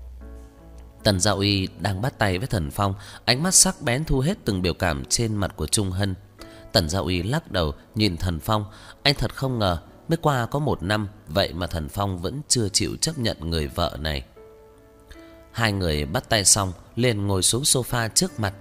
Tần Gia Uy đang bắt tay với Thần Phong, ánh mắt sắc bén thu hết từng biểu cảm trên mặt của Trung Hân. Tần Gia Uy lắc đầu nhìn Thần Phong, anh thật không ngờ mới qua có 1 năm, vậy mà Thần Phong vẫn chưa chịu chấp nhận người vợ này. Hai người bắt tay xong liền ngồi xuống sofa trước mặt.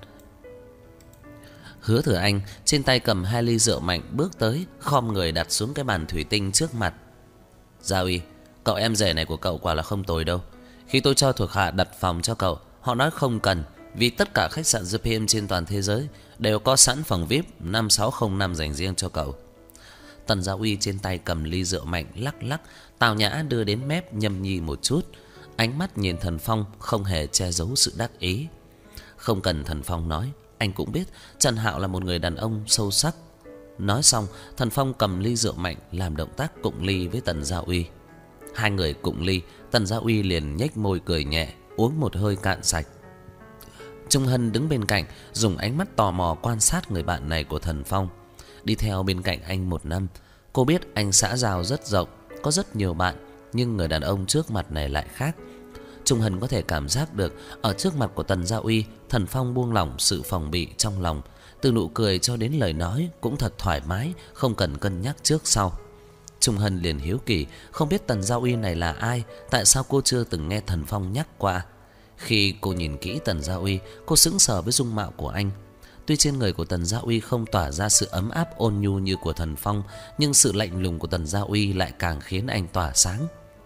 Hứa Thừa Anh trên tay cầm 2 ly rượu mạnh bước tới, khom người đặt xuống cái bàn thủy tinh trước mặt. Gia Uy, cậu em rể này của cậu quả là không tồi đâu. Khi tôi cho thuộc hạ đặt phòng cho cậu, họ nói không cần, vì tất cả khách sạn GPM trên toàn thế giới đều có sẵn phòng VIP 5605 dành riêng cho cậu. Tần Gia Uy trên tay cầm ly rượu mạnh lắc lắc, tào nhã đưa đến mép nhâm nhi một chút. Ánh mắt nhìn Thần Phong không hề che giấu sự đắc ý. Không cần Thần Phong nói, anh cũng biết Trần Hạo là một người đàn ông sâu sắc. Nói xong, Thần Phong cầm ly rượu mạnh làm động tác cụng ly với Tần Gia Uy. Hai người cụng ly, Tần Gia Uy liền nhếch môi cười nhẹ, uống một hơi cạn sạch. Trung Hân đứng bên cạnh, dùng ánh mắt tò mò quan sát người bạn này của Thần Phong. Đi theo bên cạnh anh 1 năm, cô biết anh xã giao rất rộng, có rất nhiều bạn, nhưng người đàn ông trước mặt này lại khác. Trung Hân có thể cảm giác được ở trước mặt của Tần Gia Uy, Thần Phong buông lỏng sự phòng bị trong lòng, từ nụ cười cho đến lời nói cũng thật thoải mái, không cần cân nhắc trước sau. Trung Hân liền hiếu kỳ, không biết Tần Gia Uy này là ai, tại sao cô chưa từng nghe Thần Phong nhắc qua. Khi cô nhìn kỹ Tần Gia Uy, cô sững sờ với dung mạo của anh. Tuy trên người của Tần Gia Uy không tỏa ra sự ấm áp ôn nhu như của Thần Phong, nhưng sự lạnh lùng của Tần Gia Uy lại càng khiến anh tỏa sáng.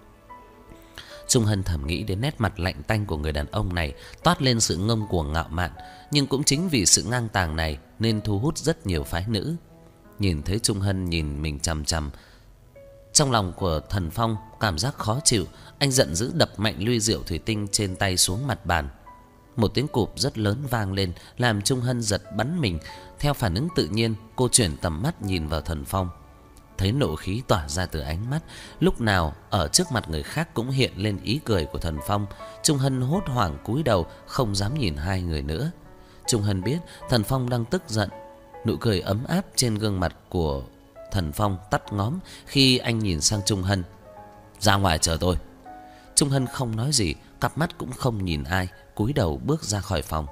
Trung Hân thầm nghĩ đến nét mặt lạnh tanh của người đàn ông này toát lên sự ngông cuồng ngạo mạn, nhưng cũng chính vì sự ngang tàng này nên thu hút rất nhiều phái nữ. Nhìn thấy Trung Hân nhìn mình chằm chằm, trong lòng của Thần Phong cảm giác khó chịu, anh giận dữ đập mạnh ly rượu thủy tinh trên tay xuống mặt bàn. Một tiếng cụp rất lớn vang lên, làm Trung Hân giật bắn mình. Theo phản ứng tự nhiên, cô chuyển tầm mắt nhìn vào Thần Phong. Thấy nộ khí tỏa ra từ ánh mắt, lúc nào ở trước mặt người khác cũng hiện lên ý cười của Thần Phong. Trung Hân hốt hoảng cúi đầu, không dám nhìn hai người nữa. Trung Hân biết Thần Phong đang tức giận. Nụ cười ấm áp trên gương mặt của Thần Phong tắt ngóm khi anh nhìn sang Trung Hân. Ra ngoài chờ tôi. Trung Hân không nói gì, cặp mắt cũng không nhìn ai, cúi đầu bước ra khỏi phòng.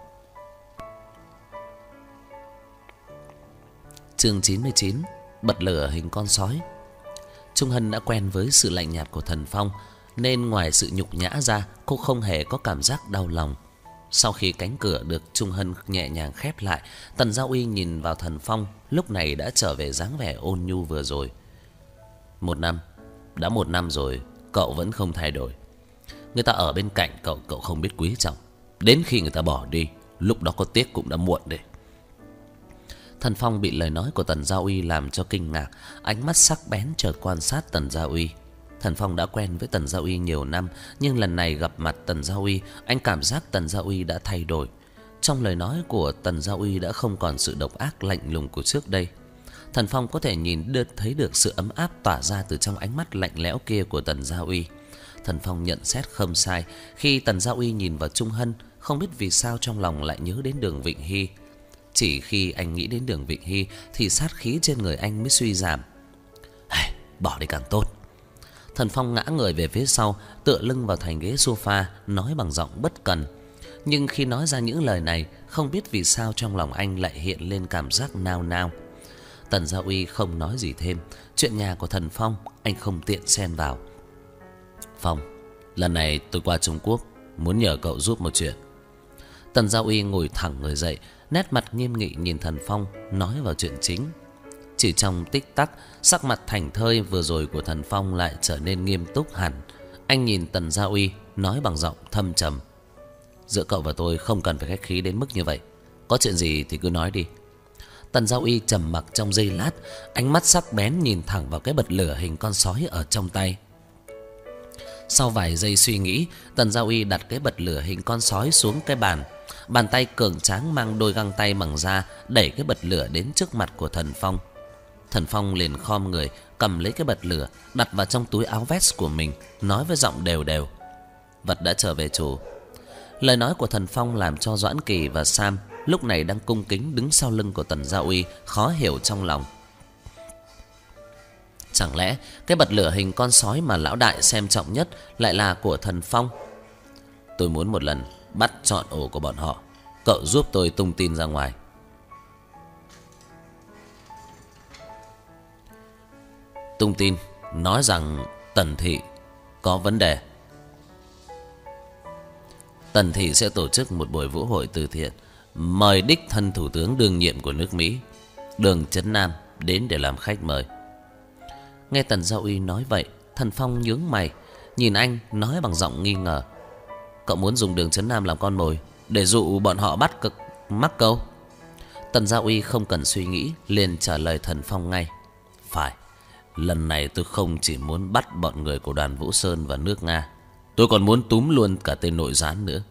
Chương 99, bật lửa hình con sói. Trung Hân đã quen với sự lạnh nhạt của Thần Phong, nên ngoài sự nhục nhã ra, cô không hề có cảm giác đau lòng. Sau khi cánh cửa được Trung Hân nhẹ nhàng khép lại, Tần Gia Uy nhìn vào Thần Phong, lúc này đã trở về dáng vẻ ôn nhu vừa rồi. 1 năm, đã 1 năm rồi, cậu vẫn không thay đổi. Người ta ở bên cạnh cậu, cậu không biết quý trọng. Đến khi người ta bỏ đi, lúc đó có tiếc cũng đã muộn đấy. Thần Phong bị lời nói của Tần Gia Uy làm cho kinh ngạc, ánh mắt sắc bén chợt quan sát Tần Gia Uy. Thần Phong đã quen với Tần Gia Uy nhiều năm, nhưng lần này gặp mặt Tần Gia Uy, anh cảm giác Tần Gia Uy đã thay đổi. Trong lời nói của Tần Gia Uy đã không còn sự độc ác lạnh lùng của trước đây. Thần Phong có thể thấy được sự ấm áp tỏa ra từ trong ánh mắt lạnh lẽo kia của Tần Gia Uy. Thần Phong nhận xét không sai, khi Tần Gia Uy nhìn vào Trung Hân, không biết vì sao trong lòng lại nhớ đến Đường Vịnh Hy. Chỉ khi anh nghĩ đến Đường Vịnh Hy thì sát khí trên người anh mới suy giảm. Bỏ đi càng tốt. Thần Phong ngã người về phía sau, tựa lưng vào thành ghế sofa, nói bằng giọng bất cần. Nhưng khi nói ra những lời này, không biết vì sao trong lòng anh lại hiện lên cảm giác nao nao. Tần Gia Uy không nói gì thêm, chuyện nhà của Thần Phong anh không tiện xen vào. Phong, lần này tôi qua Trung Quốc, muốn nhờ cậu giúp một chuyện. Tần Gia Uy ngồi thẳng người dậy, nét mặt nghiêm nghị nhìn Thần Phong nói vào chuyện chính. Chỉ trong tích tắc, sắc mặt thảnh thơi vừa rồi của Thần Phong lại trở nên nghiêm túc hẳn. Anh nhìn Tần Gia Uy nói bằng giọng thâm trầm: giữa cậu và tôi không cần phải khách khí đến mức như vậy. Có chuyện gì thì cứ nói đi. Tần Gia Uy trầm mặc trong giây lát, ánh mắt sắc bén nhìn thẳng vào cái bật lửa hình con sói ở trong tay. Sau vài giây suy nghĩ, Tần Gia Uy đặt cái bật lửa hình con sói xuống cái bàn. Bàn tay cường tráng mang đôi găng tay bằng da đẩy cái bật lửa đến trước mặt của Thần Phong. Thần Phong liền khom người cầm lấy cái bật lửa, đặt vào trong túi áo vest của mình, nói với giọng đều đều: vật đã trở về chủ. Lời nói của Thần Phong làm cho Doãn Kỳ và Sam lúc này đang cung kính đứng sau lưng của Tần Gia Uy khó hiểu trong lòng. Chẳng lẽ cái bật lửa hình con sói mà lão đại xem trọng nhất lại là của Thần Phong? Tôi muốn một lần bắt trọn ổ của bọn họ. Cậu giúp tôi tung tin ra ngoài. Tung tin nói rằng Tần thị có vấn đề. Tần thị sẽ tổ chức một buổi vũ hội từ thiện, mời đích thân thủ tướng đương nhiệm của nước Mỹ, Đường Chấn Nam, đến để làm khách mời. Nghe Tần Gia Uy nói vậy, Thần Phong nhướng mày nhìn anh, nói bằng giọng nghi ngờ: cậu muốn dùng Đường Chấn Nam làm con mồi để dụ bọn họ mắc câu? Tần Gia Uy không cần suy nghĩ liền trả lời Thần Phong ngay: phải, lần này tôi không chỉ muốn bắt bọn người của đoàn Vũ Sơn và nước Nga, tôi còn muốn túm luôn cả tên nội gián nữa.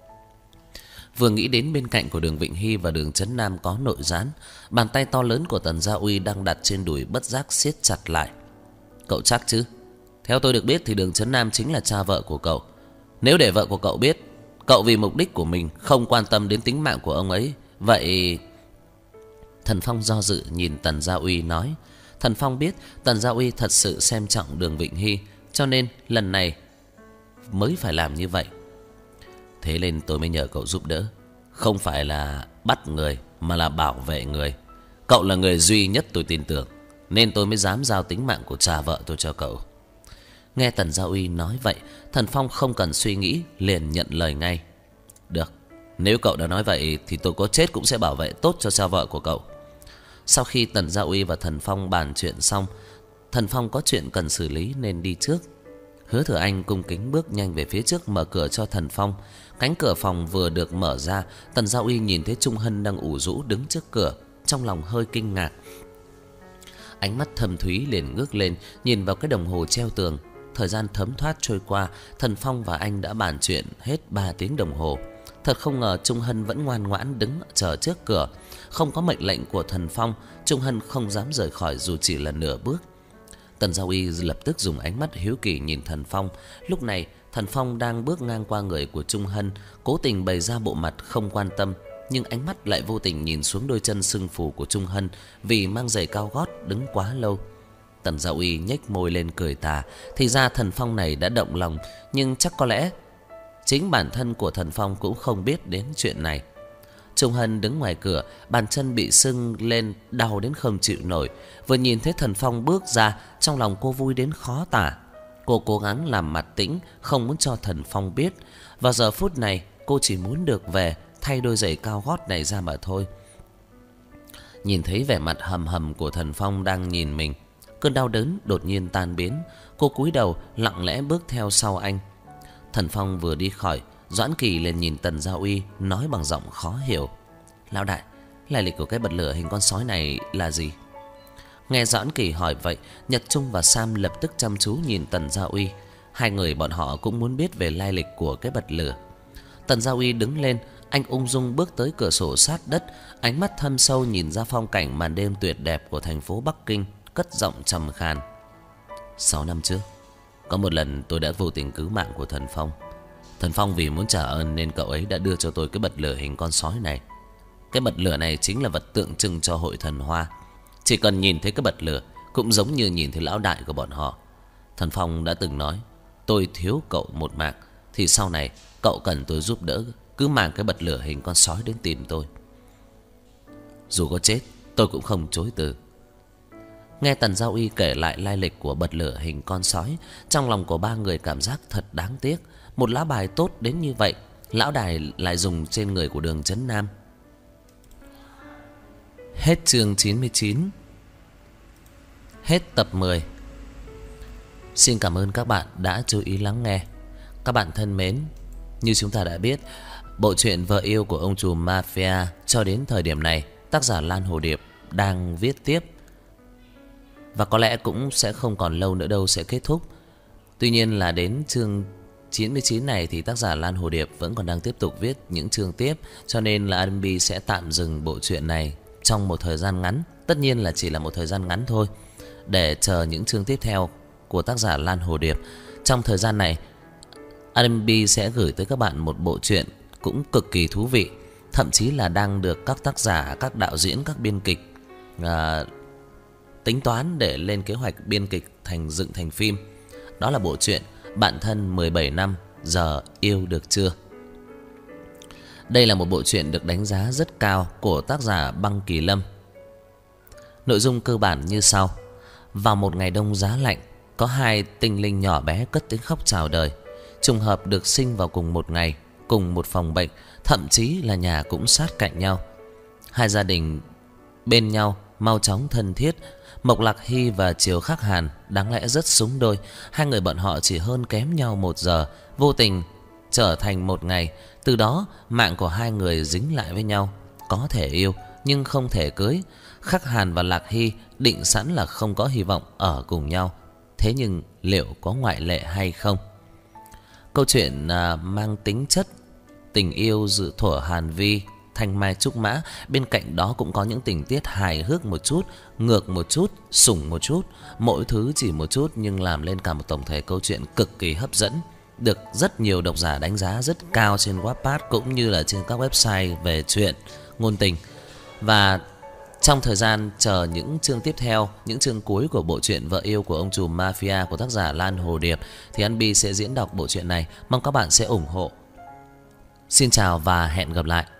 Vừa nghĩ đến bên cạnh của Đường Vịnh Hy và Đường Chấn Nam có nội gián, bàn tay to lớn của Tần Gia Uy đang đặt trên đùi bất giác siết chặt lại. Cậu chắc chứ? Theo tôi được biết thì Đường Chấn Nam chính là cha vợ của cậu. Nếu để vợ của cậu biết cậu vì mục đích của mình không quan tâm đến tính mạng của ông ấy, vậy... Thần Phong do dự nhìn Tần Gia Uy nói. Thần Phong biết Tần Gia Uy thật sự xem trọng Đường Vịnh Hy, cho nên lần này mới phải làm như vậy. Thế nên tôi mới nhờ cậu giúp đỡ. Không phải là bắt người, mà là bảo vệ người. Cậu là người duy nhất tôi tin tưởng, nên tôi mới dám giao tính mạng của cha vợ tôi cho cậu. Nghe Tần Gia Uy nói vậy, Thần Phong không cần suy nghĩ liền nhận lời ngay. Được, nếu cậu đã nói vậy thì tôi có chết cũng sẽ bảo vệ tốt cho cha vợ của cậu. Sau khi Tần Gia Uy và Thần Phong bàn chuyện xong, Thần Phong có chuyện cần xử lý nên đi trước. Hứa Thừa Anh cung kính bước nhanh về phía trước mở cửa cho Thần Phong. Cánh cửa phòng vừa được mở ra, Tần Gia Uy nhìn thấy Trung Hân đang ủ rũ đứng trước cửa, trong lòng hơi kinh ngạc. Ánh mắt thâm thúy liền ngước lên nhìn vào cái đồng hồ treo tường. Thời gian thấm thoát trôi qua, Thần Phong và anh đã bàn chuyện hết 3 tiếng đồng hồ. Thật không ngờ Trung Hân vẫn ngoan ngoãn đứng chờ trước cửa. Không có mệnh lệnh của Thần Phong, Trung Hân không dám rời khỏi dù chỉ là nửa bước. Tần Gia Uy lập tức dùng ánh mắt hiếu kỳ nhìn Thần Phong. Lúc này Thần Phong đang bước ngang qua người của Trung Hân, cố tình bày ra bộ mặt không quan tâm, nhưng ánh mắt lại vô tình nhìn xuống đôi chân sưng phù của Trung Hân vì mang giày cao gót đứng quá lâu. Tần Gia Uy nhếch môi lên cười tà. Thì ra Thần Phong này đã động lòng, nhưng chắc có lẽ chính bản thân của Thần Phong cũng không biết đến chuyện này. Trung Hân đứng ngoài cửa, bàn chân bị sưng lên đau đến không chịu nổi. Vừa nhìn thấy Thần Phong bước ra, trong lòng cô vui đến khó tả. Cô cố gắng làm mặt tĩnh, không muốn cho Thần Phong biết. Vào giờ phút này, cô chỉ muốn được về thay đôi giày cao gót này ra mà thôi. Nhìn thấy vẻ mặt hầm hầm của Thần Phong đang nhìn mình, cơn đau đớn đột nhiên tan biến. Cô cúi đầu lặng lẽ bước theo sau anh. Thần Phong vừa đi khỏi, Doãn Kỳ liền nhìn Tần Gia Uy nói bằng giọng khó hiểu: lão đại, lai lịch của cái bật lửa hình con sói này là gì? Nghe Doãn Kỳ hỏi vậy, Nhật Trung và Sam lập tức chăm chú nhìn Tần Gia Uy. Hai người bọn họ cũng muốn biết về lai lịch của cái bật lửa. Tần Gia Uy đứng lên, anh ung dung bước tới cửa sổ sát đất, ánh mắt thâm sâu nhìn ra phong cảnh màn đêm tuyệt đẹp của thành phố Bắc Kinh, cất giọng trầm khàn: 6 năm trước, có một lần tôi đã vô tình cứu mạng của Thần Phong. Thần Phong vì muốn trả ơn nên cậu ấy đã đưa cho tôi cái bật lửa hình con sói này. Cái bật lửa này chính là vật tượng trưng cho hội thần hoa. Chỉ cần nhìn thấy cái bật lửa cũng giống như nhìn thấy lão đại của bọn họ. Thần Phong đã từng nói, tôi thiếu cậu một mạng, thì sau này cậu cần tôi giúp đỡ, cứ mang cái bật lửa hình con sói đến tìm tôi. Dù có chết, tôi cũng không chối từ. Nghe Tần Gia Uy kể lại lai lịch của bật lửa hình con sói, trong lòng của ba người cảm giác thật đáng tiếc. Một lá bài tốt đến như vậy, lão đại lại dùng trên người của Đường Chấn Nam. Hết chương 99. Hết tập 10. Xin cảm ơn các bạn đã chú ý lắng nghe. Các bạn thân mến, như chúng ta đã biết, bộ truyện Vợ Yêu của Ông Trùm Mafia cho đến thời điểm này, tác giả Lan Hồ Điệp đang viết tiếp. Và có lẽ cũng sẽ không còn lâu nữa đâu sẽ kết thúc. Tuy nhiên là đến chương 99 này thì tác giả Lan Hồ Điệp vẫn còn đang tiếp tục viết những chương tiếp, cho nên là RMB sẽ tạm dừng bộ truyện này trong một thời gian ngắn. Tất nhiên là chỉ là một thời gian ngắn thôi, để chờ những chương tiếp theo của tác giả Lan Hồ Điệp. Trong thời gian này, RMB sẽ gửi tới các bạn một bộ truyện cũng cực kỳ thú vị, thậm chí là đang được các tác giả, các đạo diễn, các biên kịch tính toán để lên kế hoạch biên kịch dựng thành phim. Đó là bộ truyện Bạn thân 17 năm giờ yêu được chưa. Đây là một bộ truyện được đánh giá rất cao của tác giả Băng Kỳ Lâm. Nội dung cơ bản như sau. Vào một ngày đông giá lạnh, có hai tinh linh nhỏ bé cất tiếng khóc chào đời. Trùng hợp được sinh vào cùng một ngày, cùng một phòng bệnh, thậm chí là nhà cũng sát cạnh nhau. Hai gia đình bên nhau mau chóng thân thiết. Mộc Lạc Hy và Triều Khắc Hàn đáng lẽ rất xứng đôi. Hai người bọn họ chỉ hơn kém nhau 1 giờ, vô tình trở thành một ngày. Từ đó mạng của hai người dính lại với nhau. Có thể yêu nhưng không thể cưới. Khắc Hàn và Lạc Hy định sẵn là không có hy vọng ở cùng nhau. Thế nhưng liệu có ngoại lệ hay không? Câu chuyện mang tính chất tình yêu giữa thuở Hàn Vi, Thanh Mai Trúc Mã. Bên cạnh đó cũng có những tình tiết hài hước một chút, ngược một chút, sủng một chút. Mỗi thứ chỉ một chút nhưng làm lên cả một tổng thể câu chuyện cực kỳ hấp dẫn, được rất nhiều độc giả đánh giá rất cao trên Wattpad cũng như là trên các website về truyện ngôn tình. Và trong thời gian chờ những chương tiếp theo, những chương cuối của bộ truyện Vợ Yêu của Ông Trùm Mafia của tác giả Lan Hồ Điệp, thì Anbi sẽ diễn đọc bộ truyện này. Mong các bạn sẽ ủng hộ. Xin chào và hẹn gặp lại.